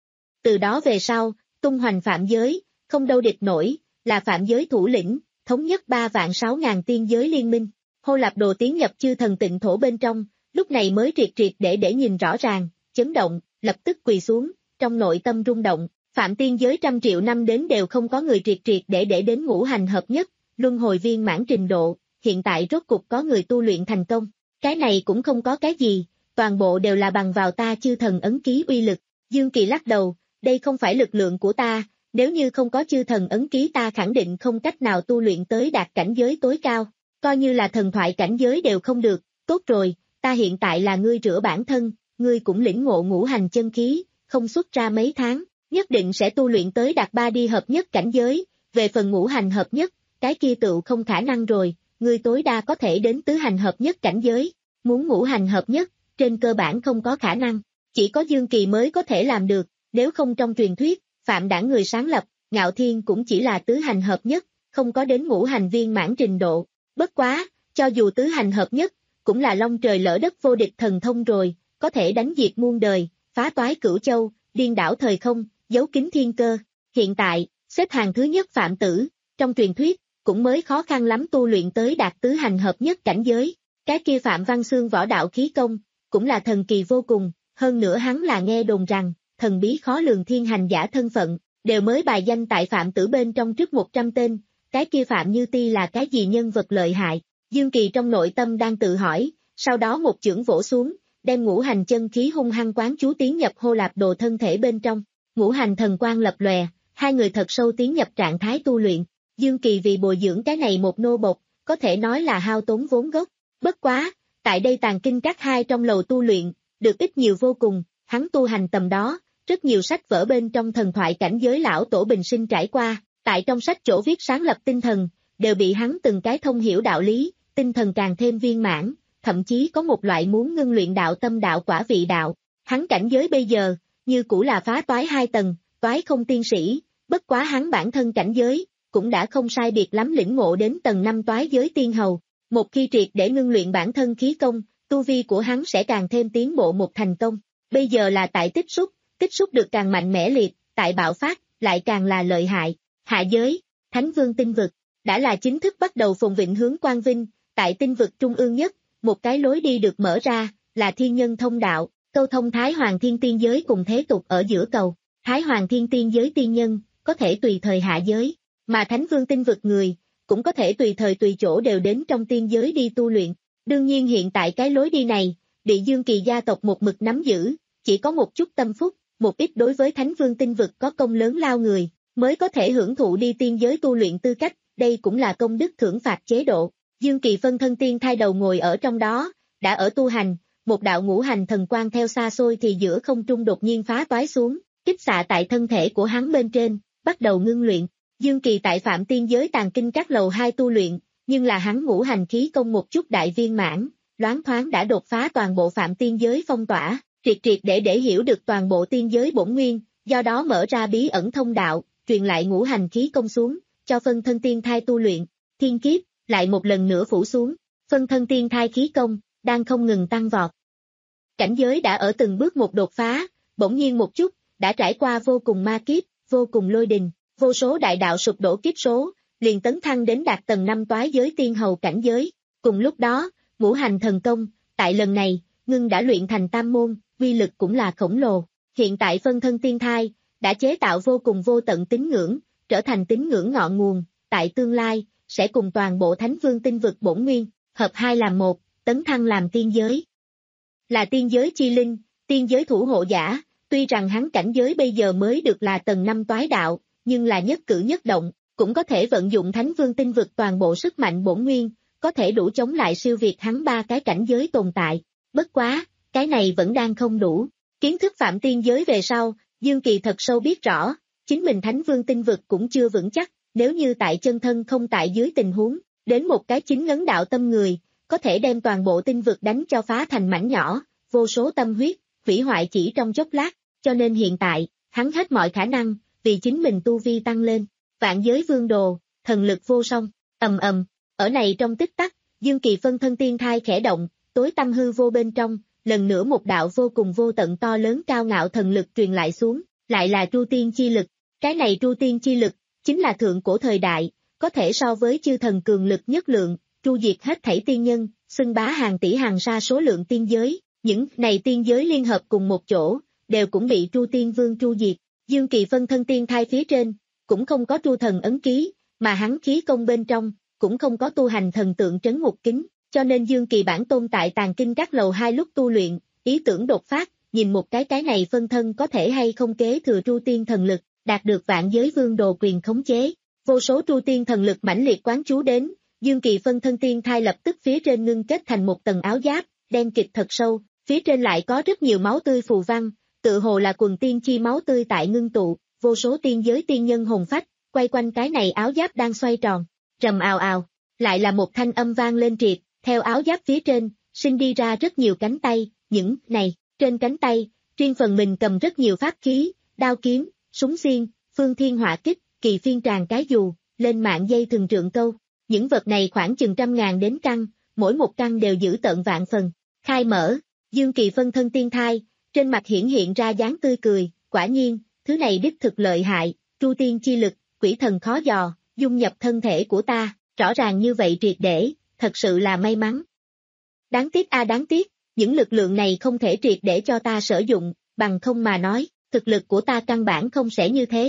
Từ đó về sau, tung hoành phạm giới, không đâu địch nổi, là phạm giới thủ lĩnh, thống nhất ba vạn sáu ngàn tiên giới liên minh. Hô Lạp Đồ tiến nhập chư thần tịnh thổ bên trong, lúc này mới triệt triệt để để nhìn rõ ràng, chấn động, lập tức quỳ xuống, trong nội tâm rung động, phạm tiên giới trăm triệu năm đến đều không có người triệt triệt để để đến ngũ hành hợp nhất, luân hồi viên mãn trình độ, hiện tại rốt cục có người tu luyện thành công. Cái này cũng không có cái gì, toàn bộ đều là bằng vào ta chư thần ấn ký uy lực. Dương Kỳ lắc đầu, đây không phải lực lượng của ta, nếu như không có chư thần ấn ký ta khẳng định không cách nào tu luyện tới đạt cảnh giới tối cao, coi như là thần thoại cảnh giới đều không được. Tốt rồi, ta hiện tại là ngươi rửa bản thân, ngươi cũng lĩnh ngộ ngũ hành chân khí, không xuất ra mấy tháng, nhất định sẽ tu luyện tới đạt ba đi hợp nhất cảnh giới, về phần ngũ hành hợp nhất, cái kia tựu không khả năng rồi, ngươi tối đa có thể đến tứ hành hợp nhất cảnh giới, muốn ngũ hành hợp nhất, trên cơ bản không có khả năng, chỉ có Dương Kỳ mới có thể làm được, nếu không trong truyền thuyết, Phạm Đản người sáng lập, Ngạo Thiên cũng chỉ là tứ hành hợp nhất, không có đến ngũ hành viên mãn trình độ, bất quá, cho dù tứ hành hợp nhất, cũng là long trời lỡ đất vô địch thần thông rồi, có thể đánh diệt muôn đời, phá toái cửu châu, điên đảo thời không, giấu kín thiên cơ. Hiện tại, xếp hàng thứ nhất Phạm Tử, trong truyền thuyết, cũng mới khó khăn lắm tu luyện tới đạt tứ hành hợp nhất cảnh giới. Cái kia Phạm Văn Xương võ đạo khí công, cũng là thần kỳ vô cùng, hơn nữa hắn là nghe đồn rằng, thần bí khó lường thiên hành giả thân phận, đều mới bài danh tại Phạm Tử bên trong trước một trăm tên, cái kia Phạm Như Ti là cái gì nhân vật lợi hại. Dương Kỳ trong nội tâm đang tự hỏi, sau đó một chưởng vỗ xuống, đem ngũ hành chân khí hung hăng quán chú tiến nhập Hô Lạp Đồ thân thể bên trong, ngũ hành thần quang lập lòe, hai người thật sâu tiến nhập trạng thái tu luyện. Dương Kỳ vì bồi dưỡng cái này một nô bộc, có thể nói là hao tốn vốn gốc, bất quá, tại đây Tàng Kinh Các hai trong lầu tu luyện, được ít nhiều vô cùng, hắn tu hành tầm đó, rất nhiều sách vở bên trong thần thoại cảnh giới lão tổ bình sinh trải qua, tại trong sách chỗ viết sáng lập tinh thần, đều bị hắn từng cái thông hiểu đạo lý, tinh thần càng thêm viên mãn, thậm chí có một loại muốn ngưng luyện đạo tâm đạo quả vị đạo. Hắn cảnh giới bây giờ, như cũ là phá toái hai tầng, toái không tiên sĩ, bất quá hắn bản thân cảnh giới, cũng đã không sai biệt lắm lĩnh ngộ đến tầng năm toái giới tiên hầu. Một khi triệt để ngưng luyện bản thân khí công, tu vi của hắn sẽ càng thêm tiến bộ một thành công. Bây giờ là tại tích xúc, tích xúc được càng mạnh mẽ liệt, tại bạo phát, lại càng là lợi hại. Hạ giới, Thánh Vương tinh vực, đã là chính thức bắt đầu phồn vịnh hướng quang vinh, tại tinh vực trung ương nhất, một cái lối đi được mở ra, là thiên nhân thông đạo, câu thông Thái Hoàng Thiên Tiên giới cùng thế tục ở giữa cầu. Thái Hoàng Thiên Tiên giới tiên nhân, có thể tùy thời hạ giới, mà Thánh Vương tinh vực người, cũng có thể tùy thời tùy chỗ đều đến trong tiên giới đi tu luyện. Đương nhiên hiện tại cái lối đi này, bị Dương Kỳ gia tộc một mực nắm giữ, chỉ có một chút tâm phúc, một ít đối với Thánh Vương tinh vực có công lớn lao người, mới có thể hưởng thụ đi tiên giới tu luyện tư cách, đây cũng là công đức thưởng phạt chế độ. Dương Kỳ phân thân tiên thai đầu ngồi ở trong đó, đã ở tu hành, một đạo ngũ hành thần quang theo xa xôi thì giữa không trung đột nhiên phá toái xuống, kích xạ tại thân thể của hắn bên trên, bắt đầu ngưng luyện. Dương Kỳ tại Phạm Tiên giới Tàng Kinh Các lầu hai tu luyện, nhưng là hắn ngũ hành khí công một chút đại viên mãn, loáng thoáng đã đột phá toàn bộ Phạm Tiên giới phong tỏa, triệt triệt để để hiểu được toàn bộ tiên giới bổn nguyên, do đó mở ra bí ẩn thông đạo, truyền lại ngũ hành khí công xuống, cho phân thân tiên thai tu luyện. Thiên kiếp lại một lần nữa phủ xuống, phân thân tiên thai khí công đang không ngừng tăng vọt. Cảnh giới đã ở từng bước một đột phá, bỗng nhiên một chút, đã trải qua vô cùng ma kiếp, vô cùng lôi đình, vô số đại đạo sụp đổ kiếp số, liền tấn thăng đến đạt tầng năm toái giới tiên hầu cảnh giới. Cùng lúc đó, ngũ hành thần công, tại lần này, ngưng đã luyện thành tam môn, uy lực cũng là khổng lồ. Hiện tại phân thân tiên thai, đã chế tạo vô cùng vô tận tín ngưỡng, trở thành tín ngưỡng ngọn nguồn, tại tương lai, sẽ cùng toàn bộ Thánh Vương tinh vực bổn nguyên, hợp hai làm một, tấn thăng làm tiên giới. Là tiên giới chi linh, tiên giới thủ hộ giả, tuy rằng hắn cảnh giới bây giờ mới được là tầng năm toái đạo, nhưng là nhất cử nhất động, cũng có thể vận dụng Thánh Vương tinh vực toàn bộ sức mạnh bổn nguyên, có thể đủ chống lại siêu việt hắn ba cái cảnh giới tồn tại. Bất quá, cái này vẫn đang không đủ. Kiến thức phạm tiên giới về sau, Dương Kỳ thật sâu biết rõ, chính mình Thánh Vương tinh vực cũng chưa vững chắc, nếu như tại chân thân không tại dưới tình huống, đến một cái chính ngấn đạo tâm người, có thể đem toàn bộ tinh vực đánh cho phá thành mảnh nhỏ, vô số tâm huyết, hủy hoại chỉ trong chốc lát, cho nên hiện tại, hắn hết mọi khả năng, vì chính mình tu vi tăng lên. Vạn giới vương đồ, thần lực vô song, ầm ầm, ở này trong tích tắc, Dương Kỳ phân thân tiên thai khẽ động, tối tâm hư vô bên trong, lần nữa một đạo vô cùng vô tận to lớn cao ngạo thần lực truyền lại xuống, lại là Tru Tiên chi lực. Cái này Tru Tiên chi lực, chính là thượng cổ thời đại, có thể so với chư thần cường lực nhất lượng, tru diệt hết thảy tiên nhân, xưng bá hàng tỷ hàng sa số lượng tiên giới, những này tiên giới liên hợp cùng một chỗ, đều cũng bị Tru Tiên Vương tru diệt. Dương Kỳ phân thân tiên thai phía trên, cũng không có Tru Thần ấn ký, mà hắn khí công bên trong, cũng không có tu hành thần tượng trấn ngục kính, cho nên Dương Kỳ bản tôn tại Tàn Kinh Các lầu hai lúc tu luyện, ý tưởng đột phát, nhìn một cái cái này phân thân có thể hay không kế thừa Tru Tiên thần lực, đạt được vạn giới vương đồ quyền khống chế. Vô số Tru Tiên thần lực mãnh liệt quán chú đến, Dương Kỳ phân thân tiên thai lập tức phía trên ngưng kết thành một tầng áo giáp, đen kịt thật sâu, phía trên lại có rất nhiều máu tươi phù văn, tự hồ là quần tiên chi máu tươi tại ngưng tụ, vô số tiên giới tiên nhân hồn phách, quay quanh cái này áo giáp đang xoay tròn, rầm ào ào, lại là một thanh âm vang lên triệt, theo áo giáp phía trên, sinh đi ra rất nhiều cánh tay, những này, trên cánh tay, riêng phần mình cầm rất nhiều pháp khí, đao kiếm, súng xiên, phương thiên hỏa kích, kỳ phiên tràng cái dù, lên mạng dây thường trượng câu, những vật này khoảng chừng trăm ngàn đến căn, mỗi một căn đều giữ tận vạn phần, khai mở, Dương Kỳ phân thân tiên thai, trên mặt hiển hiện ra dáng tươi cười, quả nhiên, thứ này đích thực lợi hại, Tru Tiên chi lực, quỷ thần khó dò, dung nhập thân thể của ta, rõ ràng như vậy triệt để, thật sự là may mắn. Đáng tiếc a đáng tiếc, những lực lượng này không thể triệt để cho ta sử dụng, bằng không mà nói, thực lực của ta căn bản không sẽ như thế.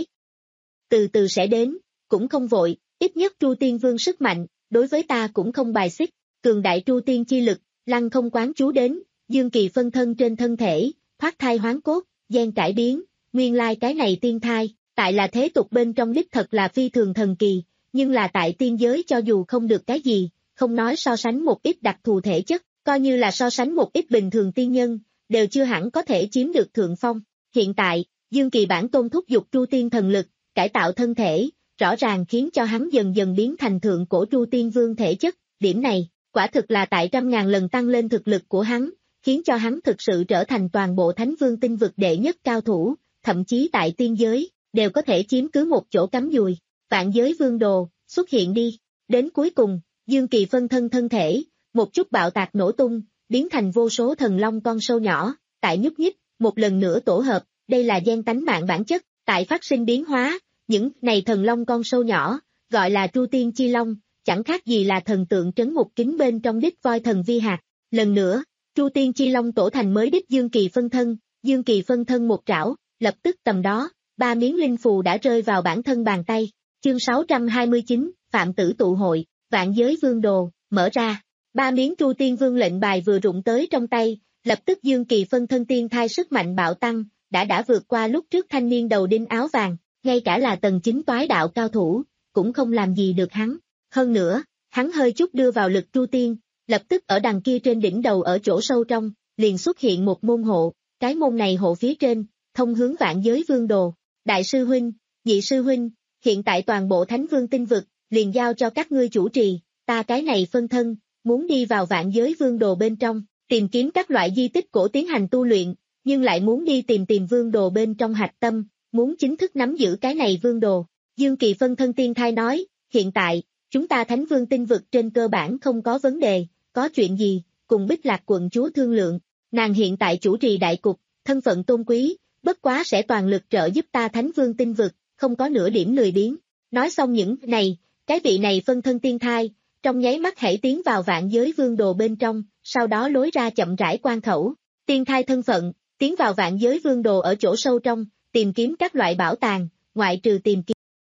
Từ từ sẽ đến, cũng không vội, ít nhất Tru Tiên Vương sức mạnh, đối với ta cũng không bài xích, cường đại Tru Tiên chi lực, lăng không quán chú đến, Dương Kỳ phân thân trên thân thể, thoát thai hoán cốt, gen cải biến, nguyên lai cái này tiên thai, tại là thế tục bên trong đích thật là phi thường thần kỳ, nhưng là tại tiên giới cho dù không được cái gì, không nói so sánh một ít đặc thù thể chất, coi như là so sánh một ít bình thường tiên nhân, đều chưa hẳn có thể chiếm được thượng phong. Hiện tại, Dương Kỳ bản tôn thúc giục Tru Tiên thần lực, cải tạo thân thể, rõ ràng khiến cho hắn dần dần biến thành thượng cổ Tru Tiên Vương thể chất, điểm này, quả thực là tại trăm ngàn lần tăng lên thực lực của hắn, khiến cho hắn thực sự trở thành toàn bộ Thánh Vương tinh vực đệ nhất cao thủ, thậm chí tại tiên giới, đều có thể chiếm cứ một chỗ cắm dùi. Vạn giới vương đồ, xuất hiện đi. Đến cuối cùng, Dương Kỳ phân thân thân thể, một chút bạo tạc nổ tung, biến thành vô số thần long con sâu nhỏ, tại nhúc nhích, một lần nữa tổ hợp, đây là gen tánh mạng bản chất, tại phát sinh biến hóa, những này thần long con sâu nhỏ, gọi là Tru Tiên chi long, chẳng khác gì là thần tượng trấn ngục kính bên trong đích voi thần vi hạt. Lần nữa, Tru Tiên chi long tổ thành mới đích Dương Kỳ phân thân, Dương Kỳ phân thân một trảo, lập tức tầm đó, ba miếng linh phù đã rơi vào bản thân bàn tay. Chương sáu trăm hai mươi chín, Phạm Tử tụ hội, vạn giới vương đồ, mở ra. Ba miếng Tru Tiên Vương lệnh bài vừa rụng tới trong tay, lập tức Dương Kỳ phân thân tiên thai sức mạnh bạo tăng, đã đã vượt qua lúc trước thanh niên đầu đinh áo vàng, ngay cả là tầng chín toái đạo cao thủ, cũng không làm gì được hắn. Hơn nữa, hắn hơi chút đưa vào lực Tru Tiên, lập tức ở đằng kia trên đỉnh đầu ở chỗ sâu trong, liền xuất hiện một môn hộ, cái môn này hộ phía trên, thông hướng vạn giới vương đồ. Đại sư huynh, nhị sư huynh, hiện tại toàn bộ Thánh Vương tinh vực, liền giao cho các ngươi chủ trì, ta cái này phân thân, muốn đi vào vạn giới vương đồ bên trong, tìm kiếm các loại di tích cổ tiến hành tu luyện, nhưng lại muốn đi tìm tìm vương đồ bên trong hạch tâm, muốn chính thức nắm giữ cái này vương đồ. Dương Kỳ phân thân tiên thai nói, hiện tại, chúng ta Thánh Vương tinh vực trên cơ bản không có vấn đề, có chuyện gì, cùng Bích Lạc quận chúa thương lượng, nàng hiện tại chủ trì đại cục, thân phận tôn quý, bất quá sẽ toàn lực trợ giúp ta Thánh Vương tinh vực, không có nửa điểm lười biếng. Nói xong những này, cái vị này phân thân tiên thai, trong nháy mắt hãy tiến vào vạn giới vương đồ bên trong, sau đó lối ra chậm rãi quan khẩu. Tiên thai thân phận, tiến vào vạn giới vương đồ ở chỗ sâu trong, tìm kiếm các loại bảo tàng, ngoại trừ tìm kiếm.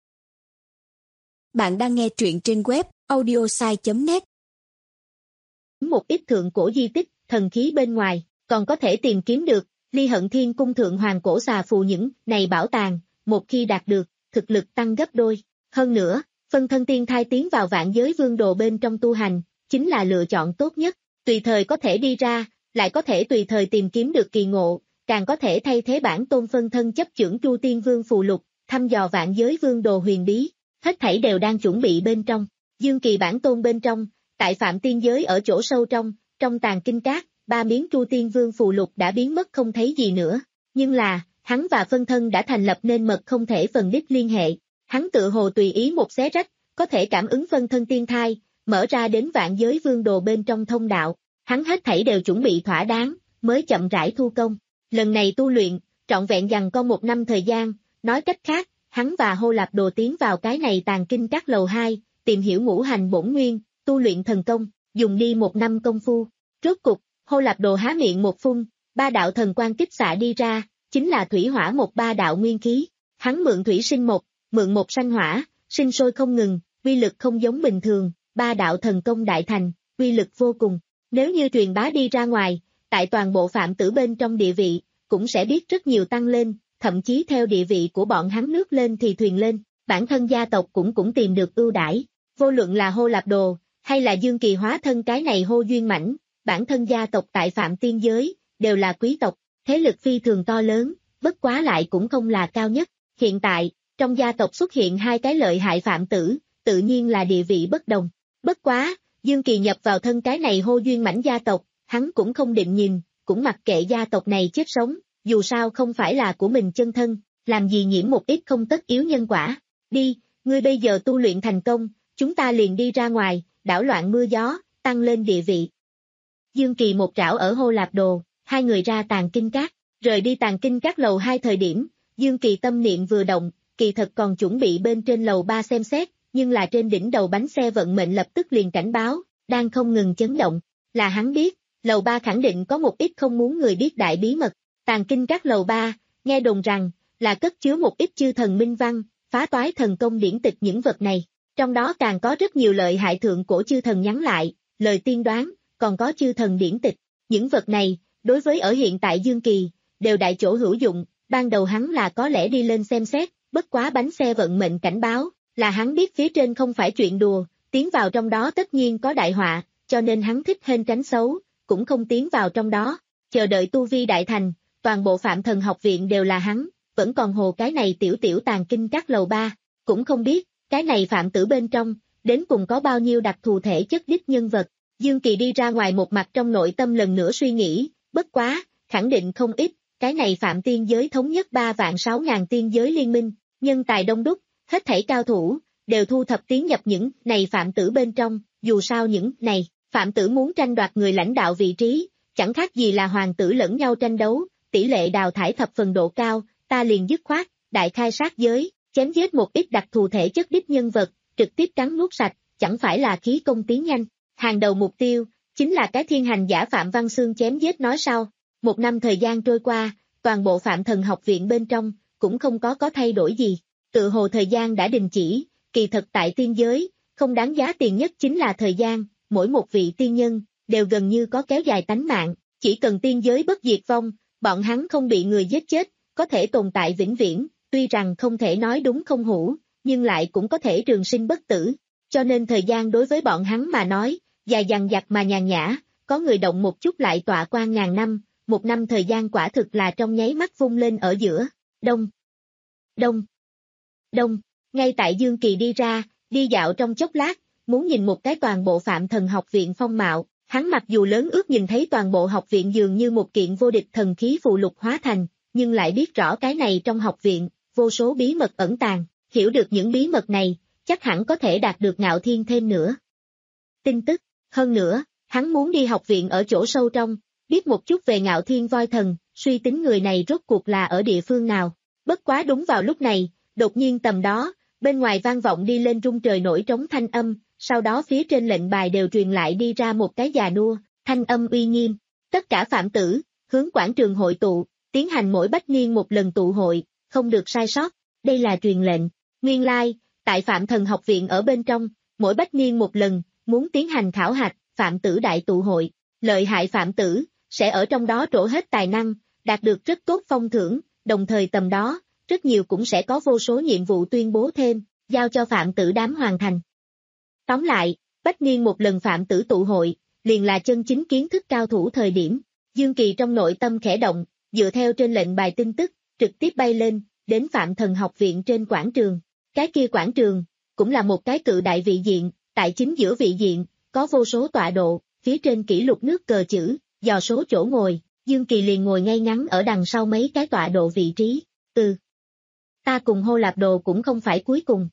Bạn đang nghe truyện trên web audiosai chấm net. Một ít thượng cổ di tích, thần khí bên ngoài, còn có thể tìm kiếm được, Ly Hận Thiên cung thượng hoàng cổ xà phù những này bảo tàng, một khi đạt được, thực lực tăng gấp đôi. Hơn nữa, phân thân tiên thai tiến vào vạn giới vương đồ bên trong tu hành, chính là lựa chọn tốt nhất, tùy thời có thể đi ra, lại có thể tùy thời tìm kiếm được kỳ ngộ, càng có thể thay thế bản tôn phân thân chấp chưởng Chu Tiên Vương phù lục, thăm dò vạn giới vương đồ huyền bí, hết thảy đều đang chuẩn bị bên trong. Dương Kỳ bản tôn bên trong, tại Phạm Tiên giới ở chỗ sâu trong, trong tàng kinh cát, ba miếng Chu Tiên Vương phù lục đã biến mất không thấy gì nữa, nhưng là, hắn và phân thân đã thành lập nên mật không thể phần đích liên hệ, hắn tự hồ tùy ý một xé rách, có thể cảm ứng phân thân tiên thai, mở ra đến vạn giới vương đồ bên trong thông đạo, hắn hết thảy đều chuẩn bị thỏa đáng, mới chậm rãi thu công. Lần này tu luyện, trọn vẹn dằng con một năm thời gian, nói cách khác, hắn và Hô Lạp Đồ tiến vào cái này tàng kinh các lầu hai, tìm hiểu ngũ hành bổn nguyên, tu luyện thần công, dùng đi một năm công phu. Rốt cục, Hô Lạp Đồ há miệng một phun, ba đạo thần quang kích xạ đi ra, chính là thủy hỏa một ba đạo nguyên khí. Hắn mượn thủy sinh một, mượn một sanh hỏa, sinh sôi không ngừng, uy lực không giống bình thường, ba đạo thần công đại thành, uy lực vô cùng. Nếu như truyền bá đi ra ngoài, tại toàn bộ phạm tử bên trong địa vị, cũng sẽ biết rất nhiều tăng lên, thậm chí theo địa vị của bọn hắn nước lên thì thuyền lên, bản thân gia tộc cũng cũng tìm được ưu đãi. Vô luận là Hô Lạp Đồ, hay là Dương Kỳ hóa thân cái này Hô Duyên Mãnh, bản thân gia tộc tại Phạm Tiên giới, đều là quý tộc, thế lực phi thường to lớn, bất quá lại cũng không là cao nhất. Hiện tại, trong gia tộc xuất hiện hai cái lợi hại phạm tử, tự nhiên là địa vị bất đồng. Bất quá, Dương Kỳ nhập vào thân cái này Hô Duyên Mãnh gia tộc, hắn cũng không định nhìn, cũng mặc kệ gia tộc này chết sống, dù sao không phải là của mình chân thân, làm gì nhiễm một ít không tất yếu nhân quả. Đi, ngươi bây giờ tu luyện thành công, chúng ta liền đi ra ngoài, đảo loạn mưa gió, tăng lên địa vị. Dương Kỳ một trảo ở Hô Lạp Đồ, hai người ra tàng kinh các, rời đi tàng kinh các lầu hai thời điểm, Dương Kỳ tâm niệm vừa động, kỳ thật còn chuẩn bị bên trên lầu ba xem xét, nhưng là trên đỉnh đầu bánh xe vận mệnh lập tức liền cảnh báo, đang không ngừng chấn động, là hắn biết, lầu ba khẳng định có một ít không muốn người biết đại bí mật. Tàng kinh các lầu ba, nghe đồn rằng, là cất chứa một ít chư thần minh văn, phá toái thần công điển tịch những vật này, trong đó càng có rất nhiều lợi hại thượng cổ chư thần nhắn lại, lời tiên đoán, còn có chư thần điển tịch, những vật này, đối với ở hiện tại Dương Kỳ, đều đại chỗ hữu dụng, ban đầu hắn là có lẽ đi lên xem xét, bất quá bánh xe vận mệnh cảnh báo, là hắn biết phía trên không phải chuyện đùa, tiến vào trong đó tất nhiên có đại họa, cho nên hắn thích hên tránh xấu, cũng không tiến vào trong đó, chờ đợi tu vi đại thành. Toàn bộ Phạm Thần học viện đều là hắn, vẫn còn hồ cái này tiểu tiểu tàng kinh các lầu ba, cũng không biết, cái này Phạm tử bên trong, đến cùng có bao nhiêu đặc thù thể chất đích nhân vật. Dương Kỳ đi ra ngoài một mặt trong nội tâm lần nữa suy nghĩ, bất quá, khẳng định không ít, cái này Phạm Tiên giới thống nhất ba vạn sáu ngàn tiên giới liên minh, nhân tài đông đúc, hết thảy cao thủ, đều thu thập tiến nhập những này Phạm tử bên trong, dù sao những này, Phạm tử muốn tranh đoạt người lãnh đạo vị trí, chẳng khác gì là hoàng tử lẫn nhau tranh đấu. Tỷ lệ đào thải thập phần độ cao, ta liền dứt khoát, đại khai sát giới, chém giết một ít đặc thù thể chất đích nhân vật, trực tiếp cắn nuốt sạch, chẳng phải là khí công tiến nhanh. Hàng đầu mục tiêu, chính là cái thiên hành giả Phạm Văn Xương chém giết nói sau. Một năm thời gian trôi qua, toàn bộ Phạm Thần học viện bên trong, cũng không có có thay đổi gì. Tự hồ thời gian đã đình chỉ, kỳ thật tại tiên giới, không đáng giá tiền nhất chính là thời gian, mỗi một vị tiên nhân, đều gần như có kéo dài tánh mạng, chỉ cần tiên giới bất diệt vong, bọn hắn không bị người giết chết, có thể tồn tại vĩnh viễn, tuy rằng không thể nói đúng không hữu, nhưng lại cũng có thể trường sinh bất tử, cho nên thời gian đối với bọn hắn mà nói, dài dằng dặc mà nhàn nhã, có người động một chút lại tọa quan ngàn năm, một năm thời gian quả thực là trong nháy mắt vung lên ở giữa, đông, đông, đông, ngay tại Dương Kỳ đi ra, đi dạo trong chốc lát, muốn nhìn một cái toàn bộ Phạm Thần học viện phong mạo. Hắn mặc dù lớn ước nhìn thấy toàn bộ học viện dường như một kiện vô địch thần khí phù lục hóa thành, nhưng lại biết rõ cái này trong học viện, vô số bí mật ẩn tàng, hiểu được những bí mật này, chắc hẳn có thể đạt được Ngạo Thiên thêm nữa. Tin tức, hơn nữa, hắn muốn đi học viện ở chỗ sâu trong, biết một chút về Ngạo Thiên voi thần, suy tính người này rốt cuộc là ở địa phương nào. Bất quá đúng vào lúc này, đột nhiên tầm đó, bên ngoài vang vọng đi lên rung trời nổi trống thanh âm. Sau đó phía trên lệnh bài đều truyền lại đi ra một cái già nua, thanh âm uy nghiêm. Tất cả phạm tử, hướng quảng trường hội tụ, tiến hành mỗi bách niên một lần tụ hội, không được sai sót. Đây là truyền lệnh. Nguyên lai, tại Phạm Thần học viện ở bên trong, mỗi bách niên một lần, muốn tiến hành khảo hạch, phạm tử đại tụ hội. Lợi hại phạm tử, sẽ ở trong đó trổ hết tài năng, đạt được rất tốt phong thưởng, đồng thời tầm đó, rất nhiều cũng sẽ có vô số nhiệm vụ tuyên bố thêm, giao cho phạm tử đám hoàn thành. Tóm lại, bách niên một lần phạm tử tụ hội, liền là chân chính kiến thức cao thủ thời điểm. Dương Kỳ trong nội tâm khẽ động, dựa theo trên lệnh bài tin tức, trực tiếp bay lên, đến Phạm Thần học viện trên quảng trường. Cái kia quảng trường, cũng là một cái cự đại vị diện, tại chính giữa vị diện, có vô số tọa độ, phía trên kỷ lục nước cờ chữ, dò số chỗ ngồi, Dương Kỳ liền ngồi ngay ngắn ở đằng sau mấy cái tọa độ vị trí. Ừ. Ta cùng Hô Lạp Đồ cũng không phải cuối cùng.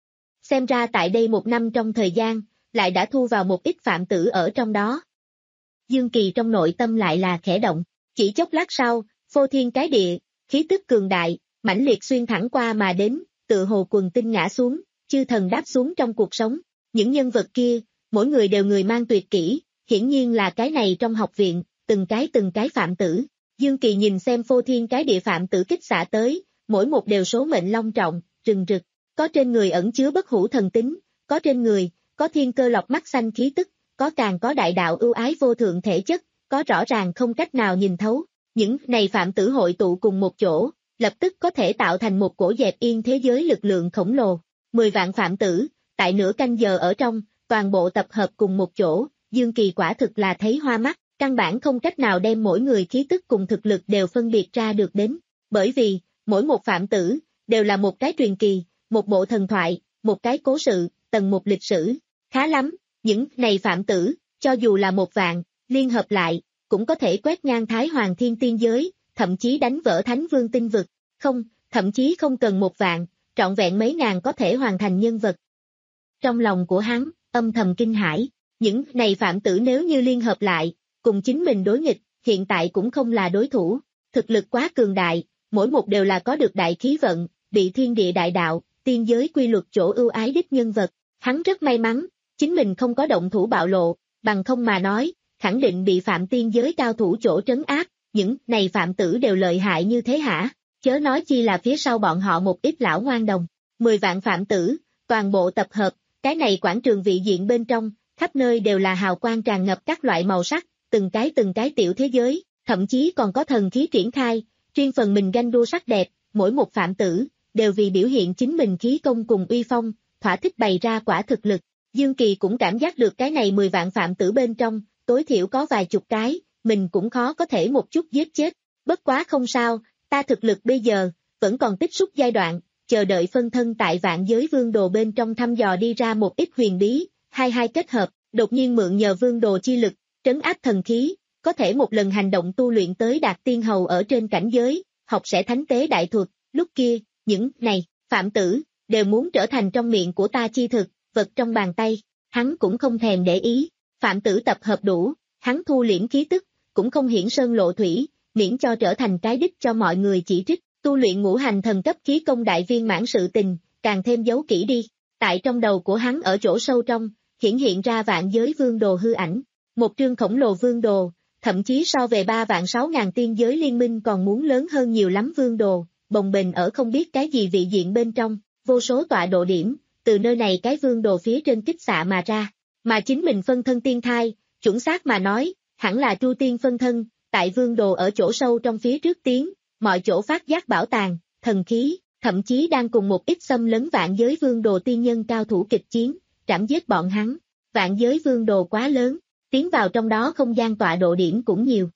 Xem ra tại đây một năm trong thời gian, lại đã thu vào một ít phạm tử ở trong đó. Dương Kỳ trong nội tâm lại là khẽ động, chỉ chốc lát sau, phô thiên cái địa, khí tức cường đại, mãnh liệt xuyên thẳng qua mà đến, tự hồ quần tinh ngã xuống, chư thần đáp xuống trong cuộc sống. Những nhân vật kia, mỗi người đều người mang tuyệt kỹ, hiển nhiên là cái này trong học viện, từng cái từng cái phạm tử. Dương Kỳ nhìn xem phô thiên cái địa phạm tử kích xạ tới, mỗi một đều số mệnh long trọng, rừng rực, có trên người ẩn chứa bất hủ thần tính, có trên người, có thiên cơ lọc mắt xanh khí tức, có càng có đại đạo ưu ái vô thượng thể chất, có rõ ràng không cách nào nhìn thấu. Những này phạm tử hội tụ cùng một chỗ, lập tức có thể tạo thành một cổ dẹp yên thế giới lực lượng khổng lồ. Mười vạn phạm tử, tại nửa canh giờ ở trong, toàn bộ tập hợp cùng một chỗ, Dương Kỳ quả thực là thấy hoa mắt, căn bản không cách nào đem mỗi người khí tức cùng thực lực đều phân biệt ra được đến. Bởi vì, mỗi một phạm tử, đều là một cái truyền kỳ, một bộ thần thoại, một cái cố sự, tầng một lịch sử. Khá lắm, những này phạm tử, cho dù là một vạn, liên hợp lại, cũng có thể quét ngang Thái Hoàng Thiên Tiên giới, thậm chí đánh vỡ Thánh Vương tinh vực. Không, thậm chí không cần một vạn, trọn vẹn mấy ngàn có thể hoàn thành nhân vật. Trong lòng của hắn, âm thầm kinh hãi, những này phạm tử nếu như liên hợp lại, cùng chính mình đối nghịch, hiện tại cũng không là đối thủ, thực lực quá cường đại, mỗi một đều là có được đại khí vận, bị thiên địa đại đạo, tiên giới quy luật chỗ ưu ái đích nhân vật. Hắn rất may mắn, chính mình không có động thủ bạo lộ, bằng không mà nói, khẳng định bị phạm tiên giới cao thủ chỗ trấn áp, những này phạm tử đều lợi hại như thế hả? Chớ nói chi là phía sau bọn họ một ít lão ngoan đồng. Mười vạn phạm tử, toàn bộ tập hợp, cái này quảng trường vị diện bên trong, khắp nơi đều là hào quang tràn ngập các loại màu sắc, từng cái từng cái tiểu thế giới, thậm chí còn có thần khí triển khai, riêng phần mình ganh đua sắc đẹp, mỗi một phạm tử, đều vì biểu hiện chính mình khí công cùng uy phong, thỏa thích bày ra quả thực lực. Dương Kỳ cũng cảm giác được cái này mười vạn phạm tử bên trong, tối thiểu có vài chục cái, mình cũng khó có thể một chút giết chết. Bất quá không sao, ta thực lực bây giờ, vẫn còn tích xúc giai đoạn, chờ đợi phân thân tại vạn giới vương đồ bên trong thăm dò đi ra một ít huyền bí, hai hai kết hợp, đột nhiên mượn nhờ vương đồ chi lực, trấn áp thần khí, có thể một lần hành động tu luyện tới đạt tiên hầu ở trên cảnh giới, học sẽ thánh tế đại thuật, lúc kia, những này, phạm tử, đều muốn trở thành trong miệng của ta chi thực, vật trong bàn tay, hắn cũng không thèm để ý, phạm tử tập hợp đủ, hắn thu liễm khí tức, cũng không hiển sơn lộ thủy, miễn cho trở thành cái đích cho mọi người chỉ trích, tu luyện ngũ hành thần cấp khí công đại viên mãn sự tình, càng thêm giấu kỹ đi, tại trong đầu của hắn ở chỗ sâu trong, hiển hiện ra vạn giới vương đồ hư ảnh, một trương khổng lồ vương đồ, thậm chí so về ba vạn sáu ngàn tiên giới liên minh còn muốn lớn hơn nhiều lắm vương đồ, bồng bềnh ở không biết cái gì vị diện bên trong, vô số tọa độ điểm, từ nơi này cái vương đồ phía trên kích xạ mà ra, mà chính mình phân thân tiên thai, chuẩn xác mà nói, hẳn là Tru Tiên phân thân, tại vương đồ ở chỗ sâu trong phía trước tiến, mọi chỗ phát giác bảo tàng, thần khí, thậm chí đang cùng một ít xâm lấn vạn giới vương đồ tiên nhân cao thủ kịch chiến, trảm giết bọn hắn, vạn giới vương đồ quá lớn, tiến vào trong đó không gian tọa độ điểm cũng nhiều.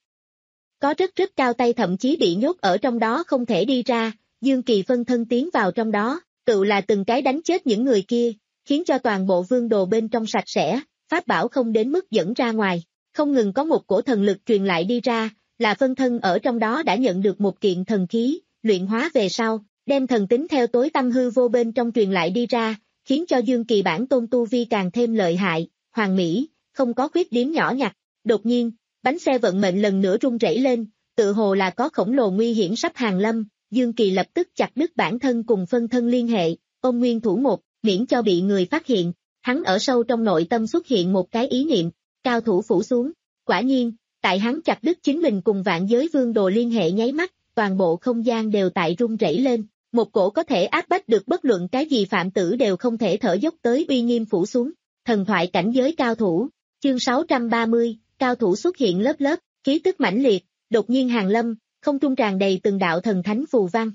Có rất rất cao tay thậm chí bị nhốt ở trong đó không thể đi ra, Dương Kỳ phân thân tiến vào trong đó, tự là từng cái đánh chết những người kia, khiến cho toàn bộ vương đồ bên trong sạch sẽ, pháp bảo không đến mức dẫn ra ngoài, không ngừng có một cổ thần lực truyền lại đi ra, là phân thân ở trong đó đã nhận được một kiện thần khí, luyện hóa về sau, đem thần tính theo tối tâm hư vô bên trong truyền lại đi ra, khiến cho Dương Kỳ bản tôn tu vi càng thêm lợi hại, hoàn mỹ, không có khuyết điểm nhỏ nhặt. Đột nhiên, bánh xe vận mệnh lần nữa rung rẩy lên, tự hồ là có khổng lồ nguy hiểm sắp hàng lâm, Dương Kỳ lập tức chặt đứt bản thân cùng phân thân liên hệ, ôm nguyên thủ một, miễn cho bị người phát hiện, hắn ở sâu trong nội tâm xuất hiện một cái ý niệm, cao thủ phủ xuống, quả nhiên, tại hắn chặt đứt chính mình cùng vạn giới vương đồ liên hệ nháy mắt, toàn bộ không gian đều tại rung rẩy lên, một cổ có thể áp bách được bất luận cái gì phạm tử đều không thể thở dốc tới uy nghiêm phủ xuống, thần thoại cảnh giới cao thủ, chương sáu trăm ba mươi, cao thủ xuất hiện lớp lớp, khí tức mãnh liệt, đột nhiên hàng lâm, không trung tràn đầy từng đạo thần thánh phù văn.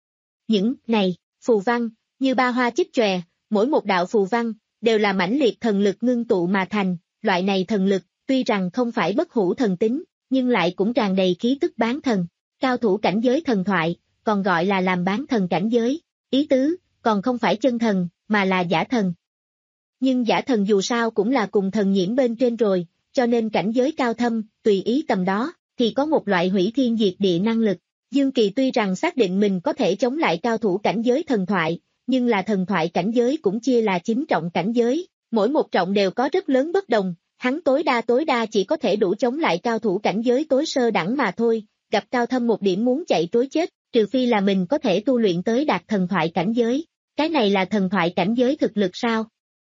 Những này, phù văn, như ba hoa chích chòe, mỗi một đạo phù văn, đều là mãnh liệt thần lực ngưng tụ mà thành, loại này thần lực, tuy rằng không phải bất hủ thần tính, nhưng lại cũng tràn đầy khí tức bán thần. Cao thủ cảnh giới thần thoại, còn gọi là làm bán thần cảnh giới, ý tứ, còn không phải chân thần, mà là giả thần. Nhưng giả thần dù sao cũng là cùng thần nhiễm bên trên rồi, cho nên cảnh giới cao thâm, tùy ý tầm đó, thì có một loại hủy thiên diệt địa năng lực. Dương Kỳ tuy rằng xác định mình có thể chống lại cao thủ cảnh giới thần thoại, nhưng là thần thoại cảnh giới cũng chia là chín trọng cảnh giới, mỗi một trọng đều có rất lớn bất đồng, hắn tối đa tối đa chỉ có thể đủ chống lại cao thủ cảnh giới tối sơ đẳng mà thôi, gặp cao thâm một điểm muốn chạy trối chết, trừ phi là mình có thể tu luyện tới đạt thần thoại cảnh giới. Cái này là thần thoại cảnh giới thực lực sao?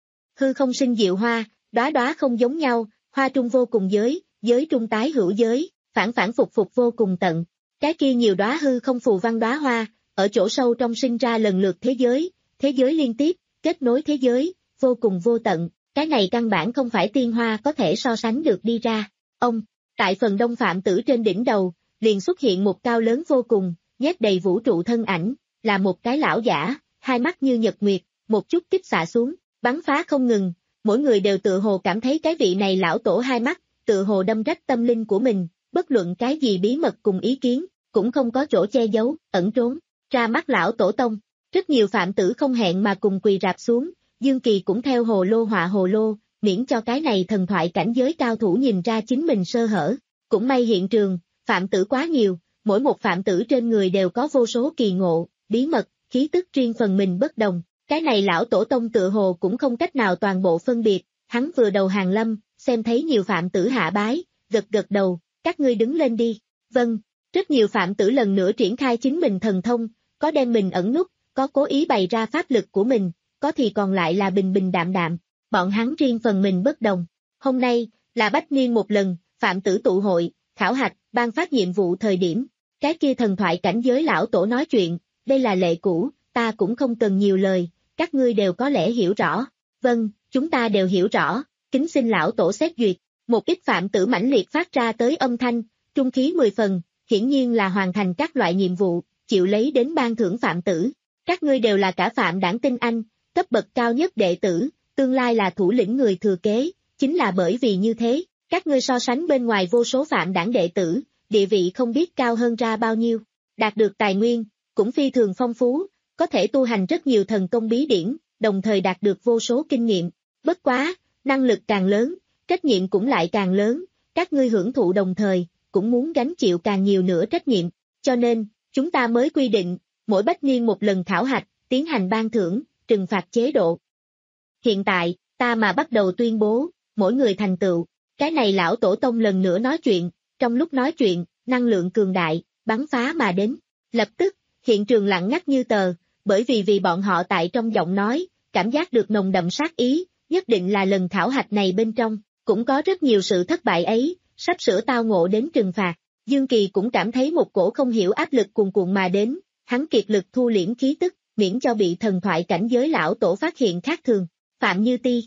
Hư không sinh diệu hoa, đóa đóa không giống nhau, hoa trung vô cùng giới, giới trung tái hữu giới, phản phản phục phục vô cùng tận. Cái kia nhiều đóa hư không phù văn đóa hoa, ở chỗ sâu trong sinh ra lần lượt thế giới, thế giới liên tiếp, kết nối thế giới, vô cùng vô tận, cái này căn bản không phải tiên hoa có thể so sánh được đi ra. Ông, tại phần đông phạm tử trên đỉnh đầu, liền xuất hiện một cao lớn vô cùng, nhét đầy vũ trụ thân ảnh, là một cái lão giả, hai mắt như nhật nguyệt, một chút kích xạ xuống, bắn phá không ngừng, mỗi người đều tự hồ cảm thấy cái vị này lão tổ hai mắt, tự hồ đâm rách tâm linh của mình, bất luận cái gì bí mật cùng ý kiến, cũng không có chỗ che giấu, ẩn trốn, ra mắt lão tổ tông. Rất nhiều phạm tử không hẹn mà cùng quỳ rạp xuống, Dương Kỳ cũng theo hồ lô họa hồ lô, miễn cho cái này thần thoại cảnh giới cao thủ nhìn ra chính mình sơ hở. Cũng may hiện trường, phạm tử quá nhiều, mỗi một phạm tử trên người đều có vô số kỳ ngộ, bí mật, khí tức riêng phần mình bất đồng. Cái này lão tổ tông tự hồ cũng không cách nào toàn bộ phân biệt, hắn vừa đầu hàng lâm, xem thấy nhiều phạm tử hạ bái, gật gật đầu, các ngươi đứng lên đi. Vâng, rất nhiều phạm tử lần nữa triển khai chính mình thần thông, có đem mình ẩn nút, có cố ý bày ra pháp lực của mình, có thì còn lại là bình bình đạm đạm, bọn hắn riêng phần mình bất đồng. Hôm nay, là bách niên một lần, phạm tử tụ hội, khảo hạch, ban phát nhiệm vụ thời điểm, cái kia thần thoại cảnh giới lão tổ nói chuyện, đây là lệ cũ, ta cũng không cần nhiều lời, các ngươi đều có lẽ hiểu rõ. Vâng, chúng ta đều hiểu rõ, kính xin lão tổ xét duyệt. Một ít phạm tử mãnh liệt phát ra tới âm thanh, trung khí mười phần, hiển nhiên là hoàn thành các loại nhiệm vụ, chịu lấy đến ban thưởng phạm tử. Các ngươi đều là cả phạm đảng tinh anh, cấp bậc cao nhất đệ tử, tương lai là thủ lĩnh người thừa kế, chính là bởi vì như thế, các ngươi so sánh bên ngoài vô số phạm đảng đệ tử, địa vị không biết cao hơn ra bao nhiêu, đạt được tài nguyên, cũng phi thường phong phú, có thể tu hành rất nhiều thần công bí điển, đồng thời đạt được vô số kinh nghiệm. Bất quá, năng lực càng lớn, trách nhiệm cũng lại càng lớn, các ngươi hưởng thụ đồng thời, cũng muốn gánh chịu càng nhiều nữa trách nhiệm, cho nên, chúng ta mới quy định, mỗi bách niên một lần khảo hạch, tiến hành ban thưởng, trừng phạt chế độ. Hiện tại, ta mà bắt đầu tuyên bố, mỗi người thành tựu, cái này lão tổ tông lần nữa nói chuyện, trong lúc nói chuyện, năng lượng cường đại, bắn phá mà đến, lập tức, hiện trường lặng ngắt như tờ, bởi vì vì bọn họ tại trong giọng nói, cảm giác được nồng đậm sát ý, nhất định là lần khảo hạch này bên trong, cũng có rất nhiều sự thất bại ấy, sắp sửa tao ngộ đến trừng phạt. Dương Kỳ cũng cảm thấy một cổ không hiểu áp lực cuồn cuộn mà đến, hắn kiệt lực thu liễm khí tức, miễn cho bị thần thoại cảnh giới lão tổ phát hiện khác thường. Phạm Như Ti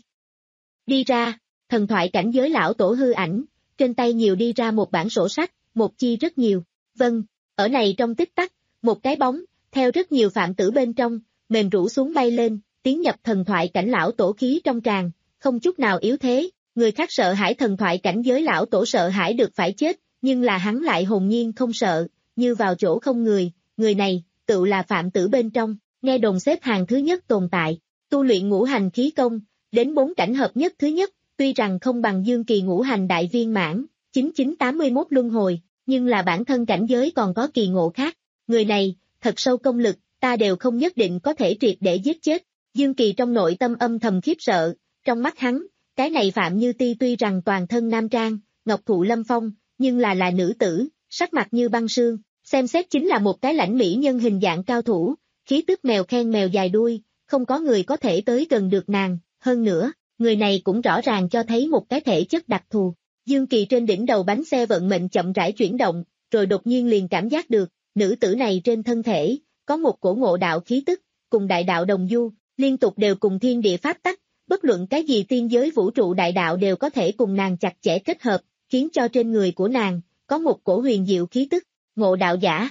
đi ra, thần thoại cảnh giới lão tổ hư ảnh, trên tay nhiều đi ra một bản sổ sách, một chi rất nhiều. Vâng, ở này trong tích tắc, một cái bóng, theo rất nhiều phạm tử bên trong, mềm rũ xuống bay lên, tiến nhập thần thoại cảnh lão tổ khí trong tràn, không chút nào yếu thế. Người khác sợ hãi thần thoại cảnh giới lão tổ sợ hãi được phải chết, nhưng là hắn lại hồn nhiên không sợ, như vào chỗ không người, người này, tự là phạm tử bên trong, nghe đồn xếp hàng thứ nhất tồn tại, tu luyện ngũ hành khí công, đến bốn cảnh hợp nhất thứ nhất, tuy rằng không bằng Dương Kỳ ngũ hành đại viên mãn, chín chín tám mươi mốt luân hồi, nhưng là bản thân cảnh giới còn có kỳ ngộ khác, người này, thật sâu công lực, ta đều không nhất định có thể triệt để giết chết. Dương Kỳ trong nội tâm âm thầm khiếp sợ, trong mắt hắn, cái này Phạm Như Ti tuy rằng toàn thân nam trang, ngọc thụ lâm phong, nhưng là là nữ tử, sắc mặt như băng sương, xem xét chính là một cái lãnh mỹ nhân hình dạng cao thủ, khí tức mèo khen mèo dài đuôi, không có người có thể tới gần được nàng, hơn nữa, người này cũng rõ ràng cho thấy một cái thể chất đặc thù. Dương Kỳ trên đỉnh đầu bánh xe vận mệnh chậm rãi chuyển động, rồi đột nhiên liền cảm giác được, nữ tử này trên thân thể, có một cổ ngộ đạo khí tức, cùng đại đạo đồng du, liên tục đều cùng thiên địa pháp tắc, bất luận cái gì tiên giới vũ trụ đại đạo đều có thể cùng nàng chặt chẽ kết hợp, khiến cho trên người của nàng, có một cổ huyền diệu khí tức, ngộ đạo giả.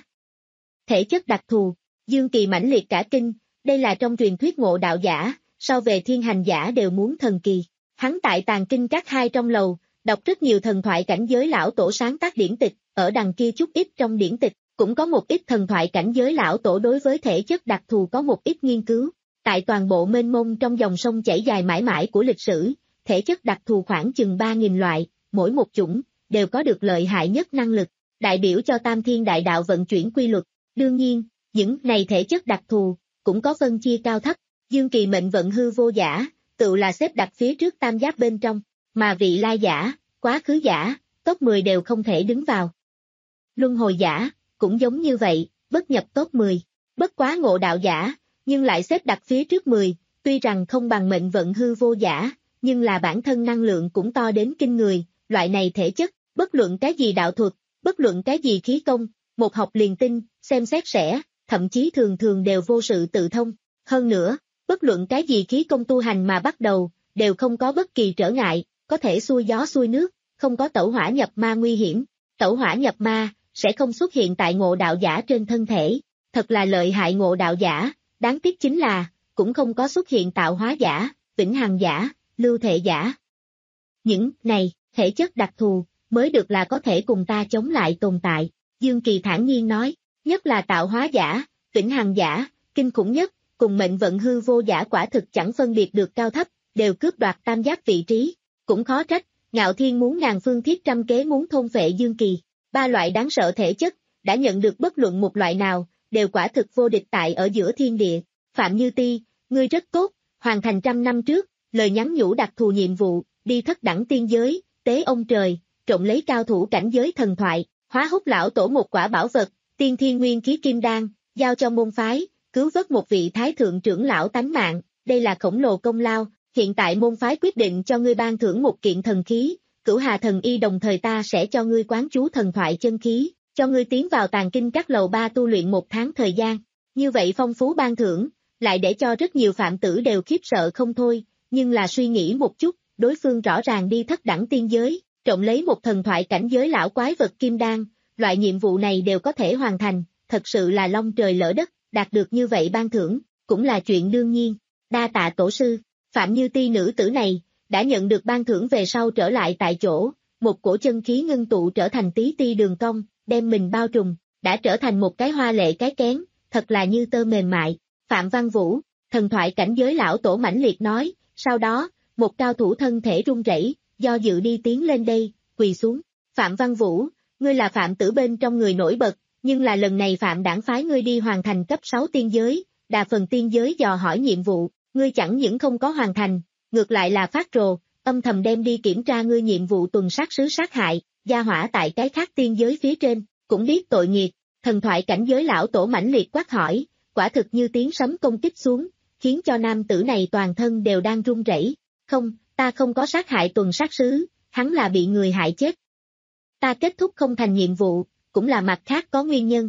Thể chất đặc thù, Dương Kỳ mãnh liệt cả kinh, đây là trong truyền thuyết ngộ đạo giả, so về thiên hành giả đều muốn thần kỳ. Hắn tại tàng kinh các hai trong lầu, đọc rất nhiều thần thoại cảnh giới lão tổ sáng tác điển tịch, ở đằng kia chút ít trong điển tịch, cũng có một ít thần thoại cảnh giới lão tổ đối với thể chất đặc thù có một ít nghiên cứu. Tại toàn bộ mênh mông trong dòng sông chảy dài mãi mãi của lịch sử, thể chất đặc thù khoảng chừng ba nghìn loại, mỗi một chủng, đều có được lợi hại nhất năng lực, đại biểu cho tam thiên đại đạo vận chuyển quy luật. Đương nhiên, những này thể chất đặc thù, cũng có phân chia cao thấp, dương kỳ mệnh vận hư vô giả, tự là xếp đặt phía trước tam giáp bên trong, mà vị lai giả, quá khứ giả, top mười đều không thể đứng vào. Luân hồi giả, cũng giống như vậy, bất nhập top mười, bất quá ngộ đạo giả, nhưng lại xếp đặt phía trước mười, tuy rằng không bằng mệnh vận hư vô giả, nhưng là bản thân năng lượng cũng to đến kinh người, loại này thể chất, bất luận cái gì đạo thuật, bất luận cái gì khí công, một học liền tinh, xem xét sẽ, thậm chí thường thường đều vô sự tự thông. Hơn nữa, bất luận cái gì khí công tu hành mà bắt đầu, đều không có bất kỳ trở ngại, có thể xuôi gió xuôi nước, không có tẩu hỏa nhập ma nguy hiểm. Tẩu hỏa nhập ma, sẽ không xuất hiện tại ngộ đạo giả trên thân thể, thật là lợi hại ngộ đạo giả, đáng tiếc chính là, cũng không có xuất hiện tạo hóa giả, vĩnh hằng giả, lưu thể giả. Những này, thể chất đặc thù, mới được là có thể cùng ta chống lại tồn tại, Dương Kỳ thản nhiên nói, nhất là tạo hóa giả, vĩnh hằng giả, kinh khủng nhất, cùng mệnh vận hư vô giả quả thực chẳng phân biệt được cao thấp, đều cướp đoạt tam giác vị trí, cũng khó trách, Ngạo Thiên muốn ngàn phương thiết trăm kế muốn thôn phệ Dương Kỳ. Ba loại đáng sợ thể chất, đã nhận được bất luận một loại nào, đều quả thực vô địch tại ở giữa thiên địa. Phạm Như Ti, ngươi rất tốt, hoàn thành trăm năm trước, lời nhắn nhủ đặc thù nhiệm vụ, đi thất đẳng tiên giới, tế ông trời, trộm lấy cao thủ cảnh giới thần thoại, hóa hút lão tổ một quả bảo vật, tiên thiên nguyên khí kim đan, giao cho môn phái, cứu vớt một vị thái thượng trưởng lão tánh mạng, đây là khổng lồ công lao, hiện tại môn phái quyết định cho ngươi ban thưởng một kiện thần khí. Cửu Hà Thần Y đồng thời ta sẽ cho ngươi quán chú thần thoại chân khí, cho ngươi tiến vào tàng kinh các lầu ba tu luyện một tháng thời gian. Như vậy phong phú ban thưởng, lại để cho rất nhiều phạm tử đều khiếp sợ không thôi, nhưng là suy nghĩ một chút, đối phương rõ ràng đi thất đẳng tiên giới, trộm lấy một thần thoại cảnh giới lão quái vật kim đan, loại nhiệm vụ này đều có thể hoàn thành, thật sự là long trời lỡ đất, đạt được như vậy ban thưởng, cũng là chuyện đương nhiên. Đa tạ tổ sư, Phạm Như Ti nữ tử này, đã nhận được ban thưởng về sau trở lại tại chỗ, một cổ chân khí ngưng tụ trở thành tí ti đường cong, đem mình bao trùm, đã trở thành một cái hoa lệ cái kén, thật là như tơ mềm mại. Phạm Văn Vũ, thần thoại cảnh giới lão tổ mãnh liệt nói, sau đó, một cao thủ thân thể run rẩy, do dự đi tiến lên đây, quỳ xuống. Phạm Văn Vũ, ngươi là Phạm tử bên trong người nổi bật, nhưng là lần này Phạm đảng phái ngươi đi hoàn thành cấp sáu tiên giới, đa phần tiên giới dò hỏi nhiệm vụ, ngươi chẳng những không có hoàn thành, ngược lại là phát rồ, âm thầm đem đi kiểm tra ngươi nhiệm vụ tuần sát sứ sát hại, gia hỏa tại cái khác tiên giới phía trên, cũng biết tội nghiệt. Thần thoại cảnh giới lão tổ mãnh liệt quát hỏi, quả thực như tiếng sấm công kích xuống, khiến cho nam tử này toàn thân đều đang run rẩy. Không, ta không có sát hại tuần sát sứ, hắn là bị người hại chết. Ta kết thúc không thành nhiệm vụ, cũng là mặt khác có nguyên nhân.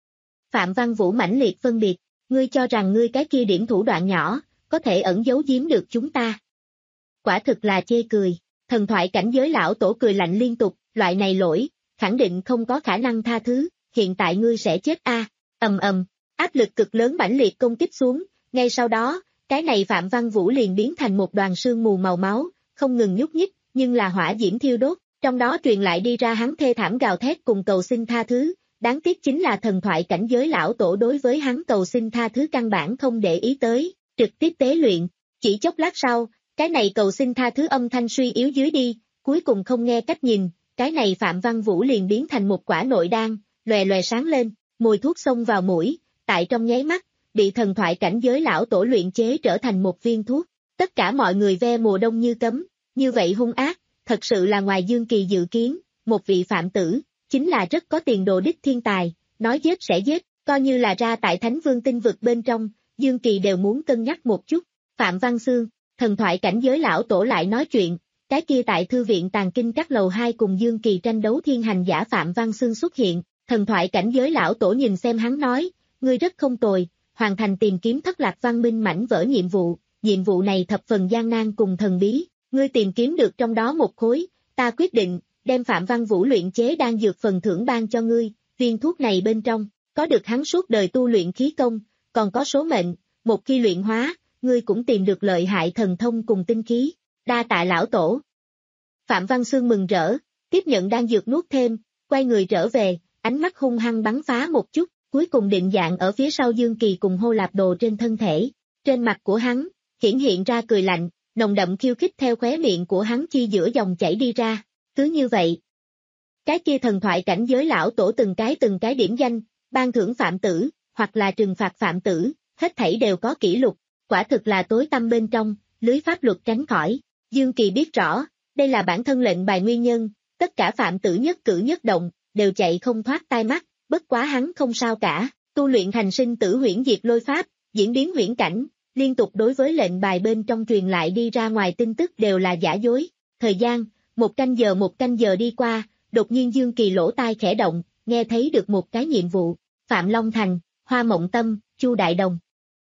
Phạm Văn Vũ mãnh liệt phân biệt, ngươi cho rằng ngươi cái kia điểm thủ đoạn nhỏ, có thể ẩn giấu giếm được chúng ta. Quả thực là chê cười, thần thoại cảnh giới lão tổ cười lạnh liên tục, loại này lỗi, khẳng định không có khả năng tha thứ, hiện tại ngươi sẽ chết a. À. Ầm ầm, áp lực cực lớn mãnh liệt công kích xuống, ngay sau đó, cái này Phạm Văn Vũ liền biến thành một đoàn sương mù màu máu, không ngừng nhúc nhích, nhưng là hỏa diễm thiêu đốt, trong đó truyền lại đi ra hắn thê thảm gào thét cùng cầu xin tha thứ, đáng tiếc chính là thần thoại cảnh giới lão tổ đối với hắn cầu xin tha thứ căn bản không để ý tới, trực tiếp tế luyện, chỉ chốc lát sau, cái này cầu xin tha thứ âm thanh suy yếu dưới đi, cuối cùng không nghe cách nhìn, cái này Phạm Văn Vũ liền biến thành một quả nội đan, lòe lòe sáng lên, mùi thuốc xông vào mũi, tại trong nháy mắt, bị thần thoại cảnh giới lão tổ luyện chế trở thành một viên thuốc. Tất cả mọi người ve mùa đông như cấm, như vậy hung ác, thật sự là ngoài Dương Kỳ dự kiến, một vị phạm tử, chính là rất có tiền đồ đích thiên tài, nói giết sẽ giết, coi như là ra tại Thánh Vương tinh vực bên trong, Dương Kỳ đều muốn cân nhắc một chút. Phạm Văn Xương, thần thoại cảnh giới lão tổ lại nói chuyện, cái kia tại thư viện tàng kinh các lầu hai cùng Dương Kỳ tranh đấu thiên hành giả Phạm Văn Xương xuất hiện, thần thoại cảnh giới lão tổ nhìn xem hắn nói, ngươi rất không tồi, hoàn thành tìm kiếm thất lạc văn minh mảnh vỡ nhiệm vụ, nhiệm vụ này thập phần gian nan cùng thần bí, ngươi tìm kiếm được trong đó một khối, ta quyết định, đem Phạm Văn Vũ luyện chế đan dược phần thưởng ban cho ngươi, viên thuốc này bên trong, có được hắn suốt đời tu luyện khí công, còn có số mệnh, một khi luyện hóa, ngươi cũng tìm được lợi hại thần thông cùng tinh khí, đa tạ lão tổ. Phạm Văn Xương mừng rỡ, tiếp nhận đan dược nuốt thêm, quay người trở về, ánh mắt hung hăng bắn phá một chút, cuối cùng định dạng ở phía sau Dương Kỳ cùng Hô Lạp Đồ trên thân thể. Trên mặt của hắn, hiển hiện ra cười lạnh, nồng đậm khiêu khích theo khóe miệng của hắn chi giữa dòng chảy đi ra. Cứ như vậy, cái kia thần thoại cảnh giới lão tổ từng cái từng cái điểm danh, ban thưởng phạm tử, hoặc là trừng phạt phạm tử, hết thảy đều có kỷ lục, quả thực là tối tăm bên trong, lưới pháp luật tránh khỏi. Dương Kỳ biết rõ, đây là bản thân lệnh bài nguyên nhân, tất cả phạm tử nhất cử nhất động, đều chạy không thoát tai mắt, bất quá hắn không sao cả, tu luyện thành sinh tử huyễn diệt lôi pháp, diễn biến huyễn cảnh, liên tục đối với lệnh bài bên trong truyền lại đi ra ngoài tin tức đều là giả dối. Thời gian, một canh giờ một canh giờ đi qua, đột nhiên Dương Kỳ lỗ tai khẽ động, nghe thấy được một cái nhiệm vụ, Phạm Long Thành, Hoa Mộng Tâm, Chu Đại Đồng.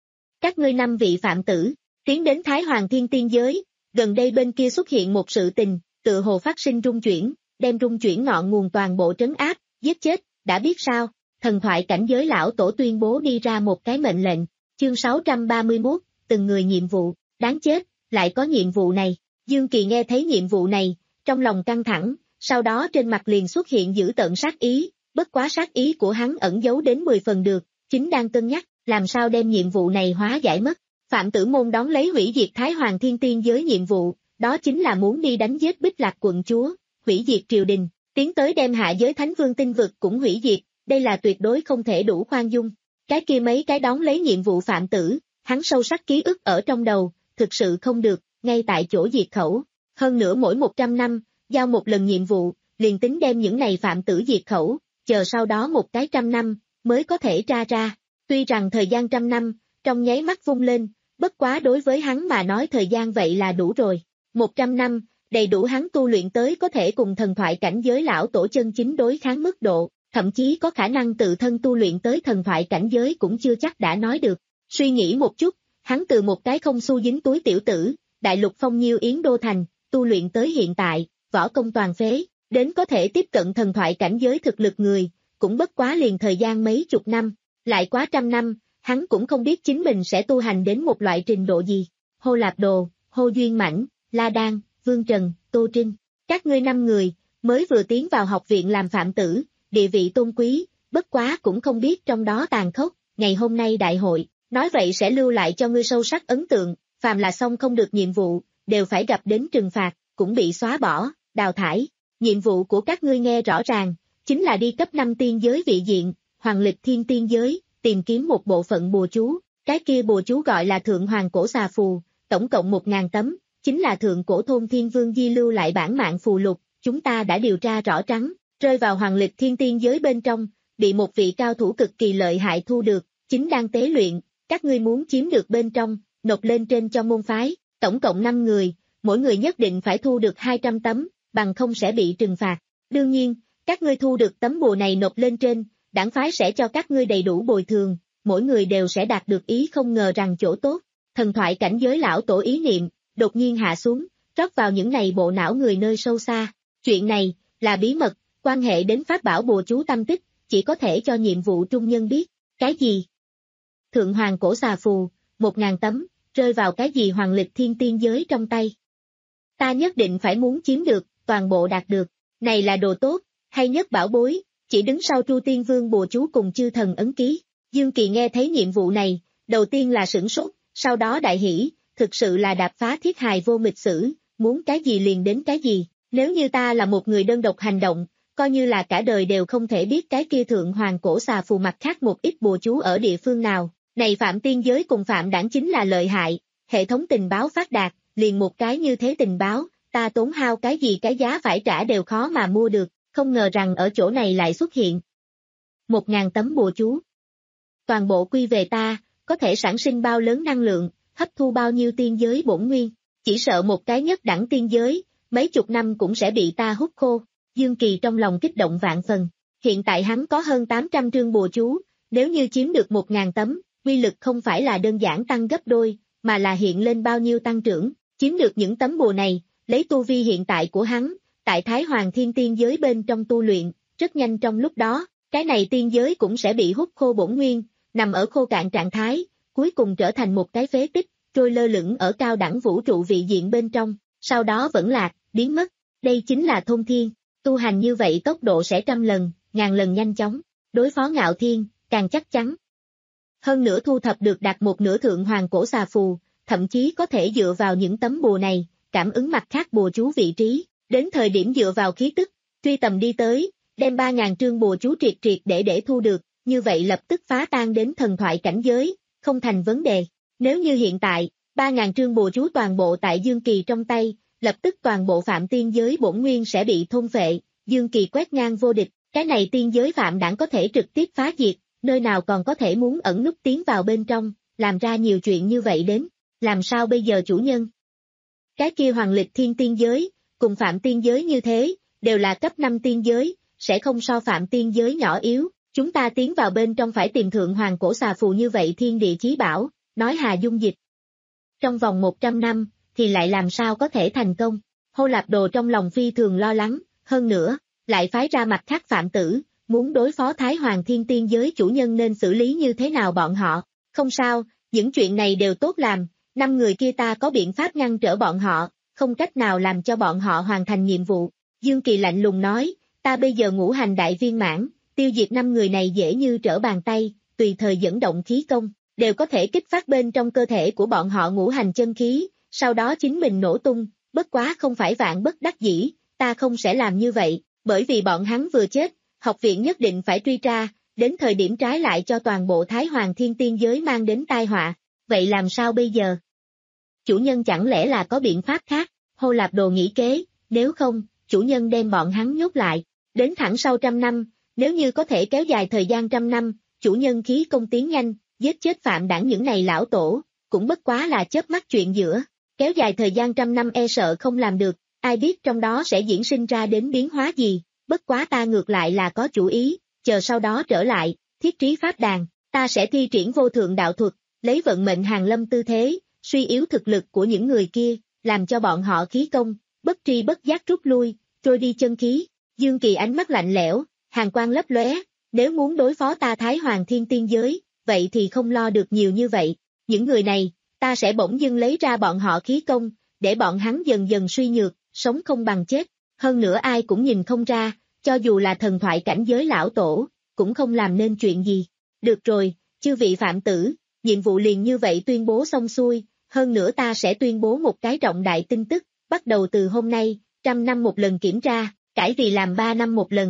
Các ngươi năm vị phạm tử, tiến đến Thái Hoàng Thiên Tiên Giới, gần đây bên kia xuất hiện một sự tình, tự hồ phát sinh rung chuyển, đem rung chuyển ngọn nguồn toàn bộ trấn áp, giết chết, đã biết sao, thần thoại cảnh giới lão tổ tuyên bố đi ra một cái mệnh lệnh, chương sáu trăm ba mươi mốt, từng người nhiệm vụ, đáng chết, lại có nhiệm vụ này, Dương Kỳ nghe thấy nhiệm vụ này, trong lòng căng thẳng, sau đó trên mặt liền xuất hiện dữ tợn sát ý, bất quá sát ý của hắn ẩn giấu đến mười phần được, chính đang cân nhắc, làm sao đem nhiệm vụ này hóa giải mất. Phạm Tử Môn đón lấy hủy diệt Thái Hoàng Thiên Tiên Giới nhiệm vụ, đó chính là muốn đi đánh giết Bích Lạc quận chúa, hủy diệt triều đình, tiến tới đem hạ giới Thánh Vương tinh vực cũng hủy diệt, đây là tuyệt đối không thể đủ khoan dung. Cái kia mấy cái đón lấy nhiệm vụ phạm tử, hắn sâu sắc ký ức ở trong đầu, thực sự không được, ngay tại chỗ diệt khẩu. Hơn nữa mỗi một trăm năm, giao một lần nhiệm vụ, liền tính đem những này phạm tử diệt khẩu, chờ sau đó một cái trăm năm, mới có thể tra ra. Tuy rằng thời gian trăm năm, trong nháy mắt vung lên, bất quá đối với hắn mà nói thời gian vậy là đủ rồi. Một trăm năm, đầy đủ hắn tu luyện tới có thể cùng thần thoại cảnh giới lão tổ chân chính đối kháng mức độ, thậm chí có khả năng tự thân tu luyện tới thần thoại cảnh giới cũng chưa chắc đã nói được. Suy nghĩ một chút, hắn từ một cái không xu dính túi tiểu tử, đại lục phong nhiêu Yến Đô Thành, tu luyện tới hiện tại, võ công toàn phế, đến có thể tiếp cận thần thoại cảnh giới thực lực người, cũng bất quá liền thời gian mấy chục năm, lại quá trăm năm, hắn cũng không biết chính mình sẽ tu hành đến một loại trình độ gì. Hô Lạp Đồ, Hô Duyên Mãnh, La Đan, Vương Trần, Tô Trinh, các ngươi năm người, mới vừa tiến vào học viện làm phạm tử, địa vị tôn quý, bất quá cũng không biết trong đó tàn khốc, ngày hôm nay đại hội, nói vậy sẽ lưu lại cho ngươi sâu sắc ấn tượng, phàm là xong không được nhiệm vụ, đều phải gặp đến trừng phạt, cũng bị xóa bỏ, đào thải. Nhiệm vụ của các ngươi nghe rõ ràng, chính là đi cấp năm tiên giới vị diện, Hoàng Lịch Thiên Tiên Giới, tìm kiếm một bộ phận bùa chú, cái kia bùa chú gọi là Thượng Hoàng Cổ Xà Phù, tổng cộng một ngàn tấm, chính là Thượng Cổ Thôn Thiên Vương di lưu lại bản mạng phù lục, chúng ta đã điều tra rõ trắng, rơi vào Hoàng Lịch Thiên Tiên Giới bên trong, bị một vị cao thủ cực kỳ lợi hại thu được, chính đang tế luyện, các ngươi muốn chiếm được bên trong, nộp lên trên cho môn phái, tổng cộng năm người, mỗi người nhất định phải thu được hai trăm tấm, bằng không sẽ bị trừng phạt. Đương nhiên, các ngươi thu được tấm bùa này nộp lên trên, đảng phái sẽ cho các ngươi đầy đủ bồi thường, mỗi người đều sẽ đạt được ý không ngờ rằng chỗ tốt. Thần thoại cảnh giới lão tổ ý niệm, đột nhiên hạ xuống, rót vào những này bộ não người nơi sâu xa. Chuyện này, là bí mật, quan hệ đến pháp bảo bùa chú tâm tích, chỉ có thể cho nhiệm vụ trung nhân biết. Cái gì? Thượng Hoàng Cổ Xà Phù, một ngàn tấm, rơi vào cái gì Hoàng Lịch Thiên Tiên Giới trong tay? Ta nhất định phải muốn chiếm được, toàn bộ đạt được. Này là đồ tốt, hay nhất bảo bối, chỉ đứng sau Tru Tiên Vương bùa chú cùng chư thần ấn ký. Dương Kỳ nghe thấy nhiệm vụ này, đầu tiên là sửng sốt, sau đó đại hỉ, thực sự là đạp phá thiết hài vô mịch sử, muốn cái gì liền đến cái gì. Nếu như ta là một người đơn độc hành động, coi như là cả đời đều không thể biết cái kia Thượng Hoàng Cổ Xà Phù mặt khác một ít bùa chú ở địa phương nào. Này Phạm Tiên Giới cùng Phạm Đảng chính là lợi hại, hệ thống tình báo phát đạt, liền một cái như thế tình báo, ta tốn hao cái gì cái giá phải trả đều khó mà mua được, không ngờ rằng ở chỗ này lại xuất hiện. Một ngàn tấm bùa chú. Toàn bộ quy về ta, có thể sản sinh bao lớn năng lượng, hấp thu bao nhiêu tiên giới bổn nguyên, chỉ sợ một cái nhất đẳng tiên giới, mấy chục năm cũng sẽ bị ta hút khô. Dương Kỳ trong lòng kích động vạn phần, hiện tại hắn có hơn tám trăm trương bùa chú, nếu như chiếm được một ngàn tấm, uy lực không phải là đơn giản tăng gấp đôi, mà là hiện lên bao nhiêu tăng trưởng, chiếm được những tấm bùa này, lấy tu vi hiện tại của hắn, tại Thái Hoàng Thiên Tiên Giới bên trong tu luyện, rất nhanh trong lúc đó, cái này tiên giới cũng sẽ bị hút khô bổn nguyên, nằm ở khô cạn trạng thái, cuối cùng trở thành một cái phế tích, trôi lơ lửng ở cao đẳng vũ trụ vị diện bên trong, sau đó vẫn lạc, biến mất. Đây chính là thông thiên, tu hành như vậy tốc độ sẽ trăm lần, ngàn lần nhanh chóng, đối phó Ngạo Thiên, càng chắc chắn. Hơn nữa thu thập được đạt một nửa thượng hoàng cổ xà phù, thậm chí có thể dựa vào những tấm bùa này, cảm ứng mặt khác bùa chú vị trí, đến thời điểm dựa vào khí tức, truy tầm đi tới, đem ba ngàn trương bùa chú triệt triệt để để thu được, như vậy lập tức phá tan đến thần thoại cảnh giới, không thành vấn đề. Nếu như hiện tại, ba ngàn trương bùa chú toàn bộ tại Dương Kỳ trong tay, lập tức toàn bộ phạm tiên giới bổn nguyên sẽ bị thôn phệ, Dương Kỳ quét ngang vô địch, cái này tiên giới phạm đảng có thể trực tiếp phá diệt, nơi nào còn có thể muốn ẩn núp tiến vào bên trong, làm ra nhiều chuyện như vậy đến, làm sao bây giờ chủ nhân? Cái kia hoàng lịch thiên tiên giới, cùng phạm tiên giới như thế, đều là cấp năm tiên giới, sẽ không so phạm tiên giới nhỏ yếu, chúng ta tiến vào bên trong phải tìm thượng hoàng cổ xà phù như vậy thiên địa chí bảo, nói Hà Dung dịch. Trong vòng một trăm năm, thì lại làm sao có thể thành công, Hô Lạp Đồ trong lòng phi thường lo lắng, hơn nữa, lại phái ra mặt khác phạm tử, muốn đối phó Thái Hoàng Thiên Tiên giới chủ nhân nên xử lý như thế nào bọn họ, không sao, những chuyện này đều tốt làm, năm người kia ta có biện pháp ngăn trở bọn họ, không cách nào làm cho bọn họ hoàn thành nhiệm vụ. Dương Kỳ lạnh lùng nói, ta bây giờ ngũ hành đại viên mãn, tiêu diệt năm người này dễ như trở bàn tay, tùy thời dẫn động khí công, đều có thể kích phát bên trong cơ thể của bọn họ ngũ hành chân khí, sau đó chính mình nổ tung, bất quá không phải vạn bất đắc dĩ, ta không sẽ làm như vậy, bởi vì bọn hắn vừa chết, học viện nhất định phải truy tra, đến thời điểm trái lại cho toàn bộ Thái Hoàng Thiên Tiên giới mang đến tai họa, vậy làm sao bây giờ? Chủ nhân chẳng lẽ là có biện pháp khác, Hô Lạp Đồ nghĩ kế, nếu không, chủ nhân đem bọn hắn nhốt lại, đến thẳng sau trăm năm, nếu như có thể kéo dài thời gian trăm năm, chủ nhân khí công tiến nhanh, giết chết phạm đảng những này lão tổ, cũng bất quá là chớp mắt chuyện giữa, kéo dài thời gian trăm năm e sợ không làm được, ai biết trong đó sẽ diễn sinh ra đến biến hóa gì, bất quá ta ngược lại là có chủ ý, chờ sau đó trở lại, thiết trí pháp đàn, ta sẽ thi triển vô thượng đạo thuật, lấy vận mệnh hàng lâm tư thế, suy yếu thực lực của những người kia, làm cho bọn họ khí công, bất tri bất giác rút lui, trôi đi chân khí. Dương Kỳ ánh mắt lạnh lẽo, hàn quang lấp lóe, nếu muốn đối phó ta Thái Hoàng Thiên Tiên giới, vậy thì không lo được nhiều như vậy, những người này, ta sẽ bỗng dưng lấy ra bọn họ khí công, để bọn hắn dần dần suy nhược, sống không bằng chết, hơn nữa ai cũng nhìn không ra, cho dù là thần thoại cảnh giới lão tổ, cũng không làm nên chuyện gì. Được rồi, chư vị phạm tử, nhiệm vụ liền như vậy tuyên bố xong xuôi, hơn nữa ta sẽ tuyên bố một cái trọng đại tin tức, bắt đầu từ hôm nay, trăm năm một lần kiểm tra, cải vì làm ba năm một lần.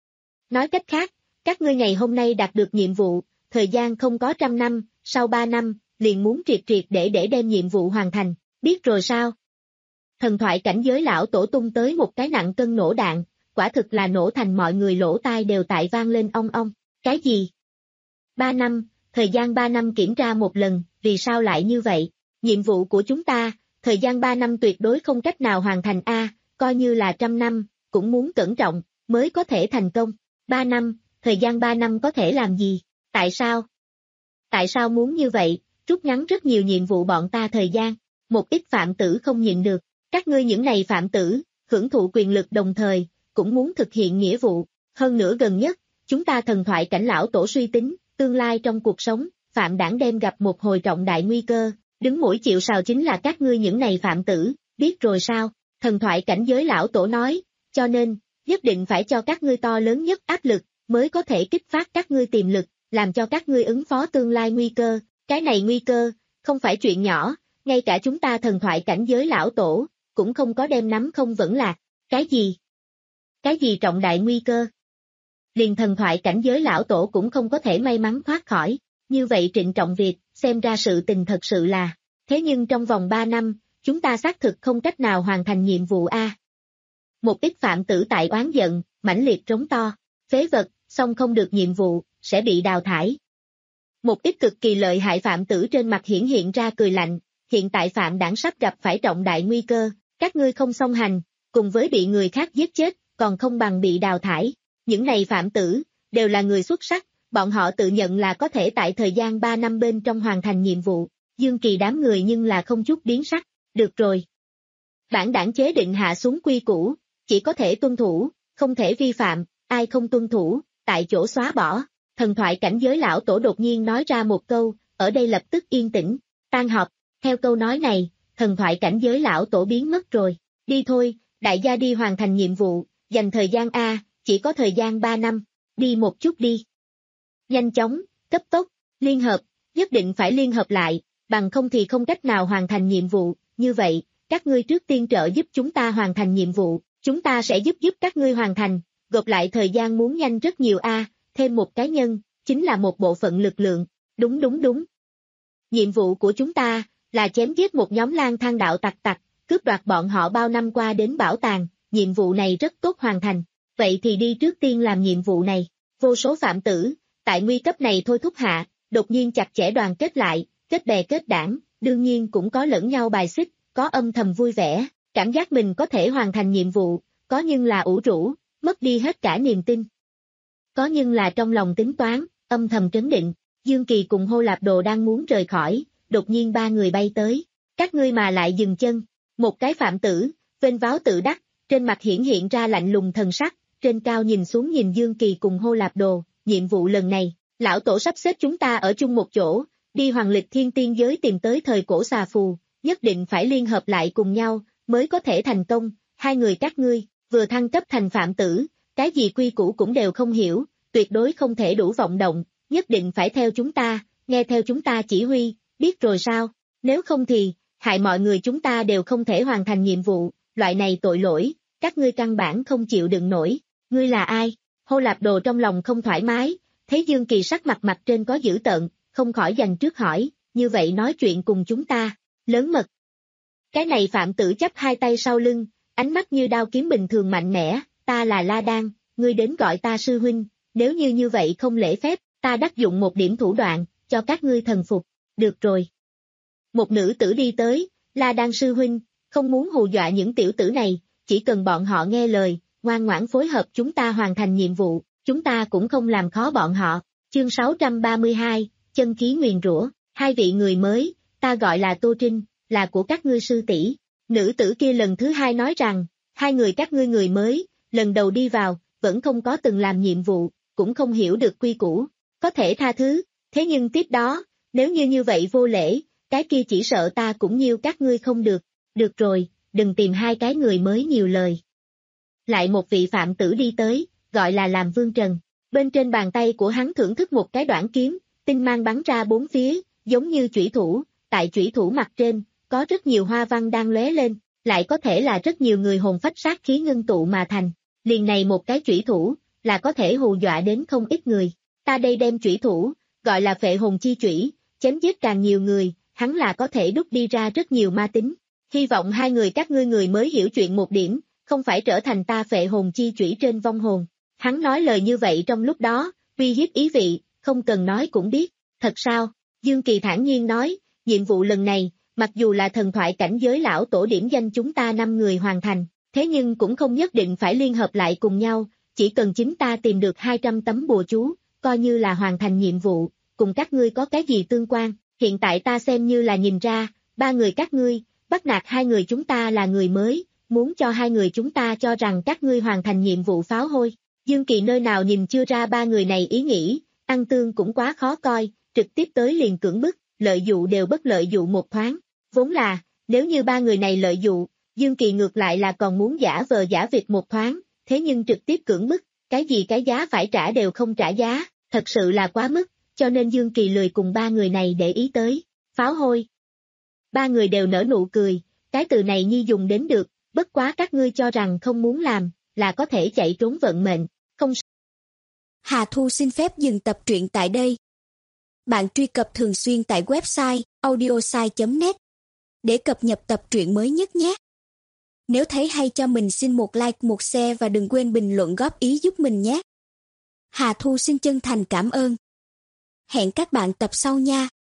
Nói cách khác, các ngươi ngày hôm nay đạt được nhiệm vụ, thời gian không có trăm năm, sau ba năm, liền muốn triệt triệt để để đem nhiệm vụ hoàn thành, biết rồi sao? Thần thoại cảnh giới lão tổ tung tới một cái nặng cân nổ đạn, quả thực là nổ thành mọi người lỗ tai đều tại vang lên ong ong, cái gì? Ba năm, thời gian ba năm kiểm tra một lần, vì sao lại như vậy? Nhiệm vụ của chúng ta, thời gian ba năm tuyệt đối không cách nào hoàn thành a, coi như là trăm năm, cũng muốn cẩn trọng, mới có thể thành công. Ba năm, thời gian ba năm có thể làm gì? Tại sao? Tại sao muốn như vậy, rút ngắn rất nhiều nhiệm vụ bọn ta thời gian, một ít phạm tử không nhịn được, các ngươi những này phạm tử, hưởng thụ quyền lực đồng thời, cũng muốn thực hiện nghĩa vụ, hơn nữa gần nhất, chúng ta thần thoại cảnh lão tổ suy tính, tương lai trong cuộc sống, phạm đảng đem gặp một hồi trọng đại nguy cơ, đứng mũi chịu sào chính là các ngươi những này phạm tử, biết rồi sao, thần thoại cảnh giới lão tổ nói, cho nên, nhất định phải cho các ngươi to lớn nhất áp lực, mới có thể kích phát các ngươi tiềm lực, làm cho các ngươi ứng phó tương lai nguy cơ, cái này nguy cơ, không phải chuyện nhỏ, ngay cả chúng ta thần thoại cảnh giới lão tổ, cũng không có đem nắm không vững lạc, cái gì? Cái gì trọng đại nguy cơ? Liền thần thoại cảnh giới lão tổ cũng không có thể may mắn thoát khỏi, như vậy trịnh trọng việc, xem ra sự tình thật sự là, thế nhưng trong vòng ba năm, chúng ta xác thực không cách nào hoàn thành nhiệm vụ A. Một ít phạm tử tại oán giận, mãnh liệt trống to, phế vật, xong không được nhiệm vụ, sẽ bị đào thải. Một ít cực kỳ lợi hại phạm tử trên mặt hiển hiện ra cười lạnh, hiện tại phạm đảng sắp gặp phải trọng đại nguy cơ, các ngươi không song hành, cùng với bị người khác giết chết, còn không bằng bị đào thải. Những này phạm tử, đều là người xuất sắc, bọn họ tự nhận là có thể tại thời gian ba năm bên trong hoàn thành nhiệm vụ, Dương Kỳ đám người nhưng là không chút biến sắc, được rồi. Bản đảng chế định hạ xuống quy củ, chỉ có thể tuân thủ, không thể vi phạm, ai không tuân thủ, tại chỗ xóa bỏ. Thần thoại cảnh giới lão tổ đột nhiên nói ra một câu, ở đây lập tức yên tĩnh, tan họp, theo câu nói này, thần thoại cảnh giới lão tổ biến mất rồi, đi thôi, đại gia đi hoàn thành nhiệm vụ, dành thời gian A, chỉ có thời gian ba năm, đi một chút đi. Nhanh chóng, cấp tốc, liên hợp, nhất định phải liên hợp lại, bằng không thì không cách nào hoàn thành nhiệm vụ, như vậy, các ngươi trước tiên trợ giúp chúng ta hoàn thành nhiệm vụ, chúng ta sẽ giúp giúp các ngươi hoàn thành, gộp lại thời gian muốn nhanh rất nhiều A, thêm một cá nhân, chính là một bộ phận lực lượng, đúng đúng đúng. Nhiệm vụ của chúng ta, là chém giết một nhóm lang thang đạo tặc tặc, cướp đoạt bọn họ bao năm qua đến bảo tàng, nhiệm vụ này rất tốt hoàn thành, vậy thì đi trước tiên làm nhiệm vụ này, vô số phạm tử, tại nguy cấp này thôi thúc hạ, đột nhiên chặt chẽ đoàn kết lại, kết bè kết đảng, đương nhiên cũng có lẫn nhau bài xích, có âm thầm vui vẻ, cảm giác mình có thể hoàn thành nhiệm vụ, có nhưng là ủ rũ, mất đi hết cả niềm tin. Có nhưng là trong lòng tính toán, âm thầm trấn định, Dương Kỳ cùng Hô Lạp Đồ đang muốn rời khỏi, đột nhiên ba người bay tới, các ngươi mà lại dừng chân, một cái phạm tử, vênh váo tự đắc, trên mặt hiển hiện ra lạnh lùng thần sắc, trên cao nhìn xuống nhìn Dương Kỳ cùng Hô Lạp Đồ, nhiệm vụ lần này, lão tổ sắp xếp chúng ta ở chung một chỗ, đi hoàng lịch thiên tiên giới tìm tới thời cổ xà phù, nhất định phải liên hợp lại cùng nhau, mới có thể thành công, hai người các ngươi, vừa thăng cấp thành phạm tử, cái gì quy củ cũng đều không hiểu, tuyệt đối không thể đủ vọng động, nhất định phải theo chúng ta, nghe theo chúng ta chỉ huy, biết rồi sao, nếu không thì, hại mọi người chúng ta đều không thể hoàn thành nhiệm vụ, loại này tội lỗi, các ngươi căn bản không chịu đựng nổi, ngươi là ai? Hô Lạp Đồ trong lòng không thoải mái, thấy Dương Kỳ sắc mặt mặt trên có dữ tợn, không khỏi dành trước hỏi, như vậy nói chuyện cùng chúng ta, lớn mật. Cái này phạm tử chắp hai tay sau lưng, ánh mắt như đao kiếm bình thường mạnh mẽ, ta là La Đan, ngươi đến gọi ta sư huynh, nếu như như vậy không lễ phép, ta đắc dụng một điểm thủ đoạn, cho các ngươi thần phục, được rồi. Một nữ tử đi tới, La Đan sư huynh, không muốn hù dọa những tiểu tử này, chỉ cần bọn họ nghe lời, ngoan ngoãn phối hợp chúng ta hoàn thành nhiệm vụ, chúng ta cũng không làm khó bọn họ. Chương sáu trăm ba mươi hai, chân khí nguyền rủa, hai vị người mới, ta gọi là Tô Trinh, là của các ngươi sư tỷ. Nữ tử kia lần thứ hai nói rằng, hai người các ngươi người mới, lần đầu đi vào, vẫn không có từng làm nhiệm vụ, cũng không hiểu được quy củ, có thể tha thứ, thế nhưng tiếp đó, nếu như như vậy vô lễ, cái kia chỉ sợ ta cũng nhiêu các ngươi không được, được rồi, đừng tìm hai cái người mới nhiều lời. Lại một vị phạm tử đi tới, gọi là làm Vương Trần, bên trên bàn tay của hắn thưởng thức một cái đoạn kiếm, tinh mang bắn ra bốn phía, giống như chủy thủ, tại chủy thủ mặt trên, có rất nhiều hoa văn đang lóe lên, lại có thể là rất nhiều người hồn phách sát khí ngưng tụ mà thành, liền này một cái chủy thủ, là có thể hù dọa đến không ít người, ta đây đem chủy thủ, gọi là phệ hồn chi chủy, chém giết càng nhiều người, hắn là có thể đúc đi ra rất nhiều ma tính, hy vọng hai người các ngươi người mới hiểu chuyện một điểm, không phải trở thành ta phệ hồn chi chủy trên vong hồn. Hắn nói lời như vậy trong lúc đó, uy hiếp ý vị, không cần nói cũng biết, thật sao? Dương Kỳ thản nhiên nói, nhiệm vụ lần này, mặc dù là thần thoại cảnh giới lão tổ điểm danh chúng ta năm người hoàn thành, thế nhưng cũng không nhất định phải liên hợp lại cùng nhau, chỉ cần chính ta tìm được hai trăm tấm bùa chú, coi như là hoàn thành nhiệm vụ, cùng các ngươi có cái gì tương quan, hiện tại ta xem như là nhìn ra, ba người các ngươi, bắt nạt hai người chúng ta là người mới, muốn cho hai người chúng ta cho rằng các ngươi hoàn thành nhiệm vụ pháo hôi. Dương Kỳ nơi nào nhìn chưa ra ba người này ý nghĩ, ăn tương cũng quá khó coi, trực tiếp tới liền cưỡng bức, lợi dụ đều bất lợi dụ một thoáng. Vốn là, nếu như ba người này lợi dụ, Dương Kỳ ngược lại là còn muốn giả vờ giả vịt một thoáng, thế nhưng trực tiếp cưỡng bức, cái gì cái giá phải trả đều không trả giá, thật sự là quá mức, cho nên Dương Kỳ lười cùng ba người này để ý tới. Pháo hôi. Ba người đều nở nụ cười, cái từ này nhi dùng đến được, bất quá các ngươi cho rằng không muốn làm, là có thể chạy trốn vận mệnh. Không. Hà Thu xin phép dừng tập truyện tại đây. Bạn truy cập thường xuyên tại website audiosai chấm net để cập nhật tập truyện mới nhất nhé. Nếu thấy hay cho mình xin một like, một share và đừng quên bình luận góp ý giúp mình nhé. Hà Thu xin chân thành cảm ơn. Hẹn các bạn tập sau nha.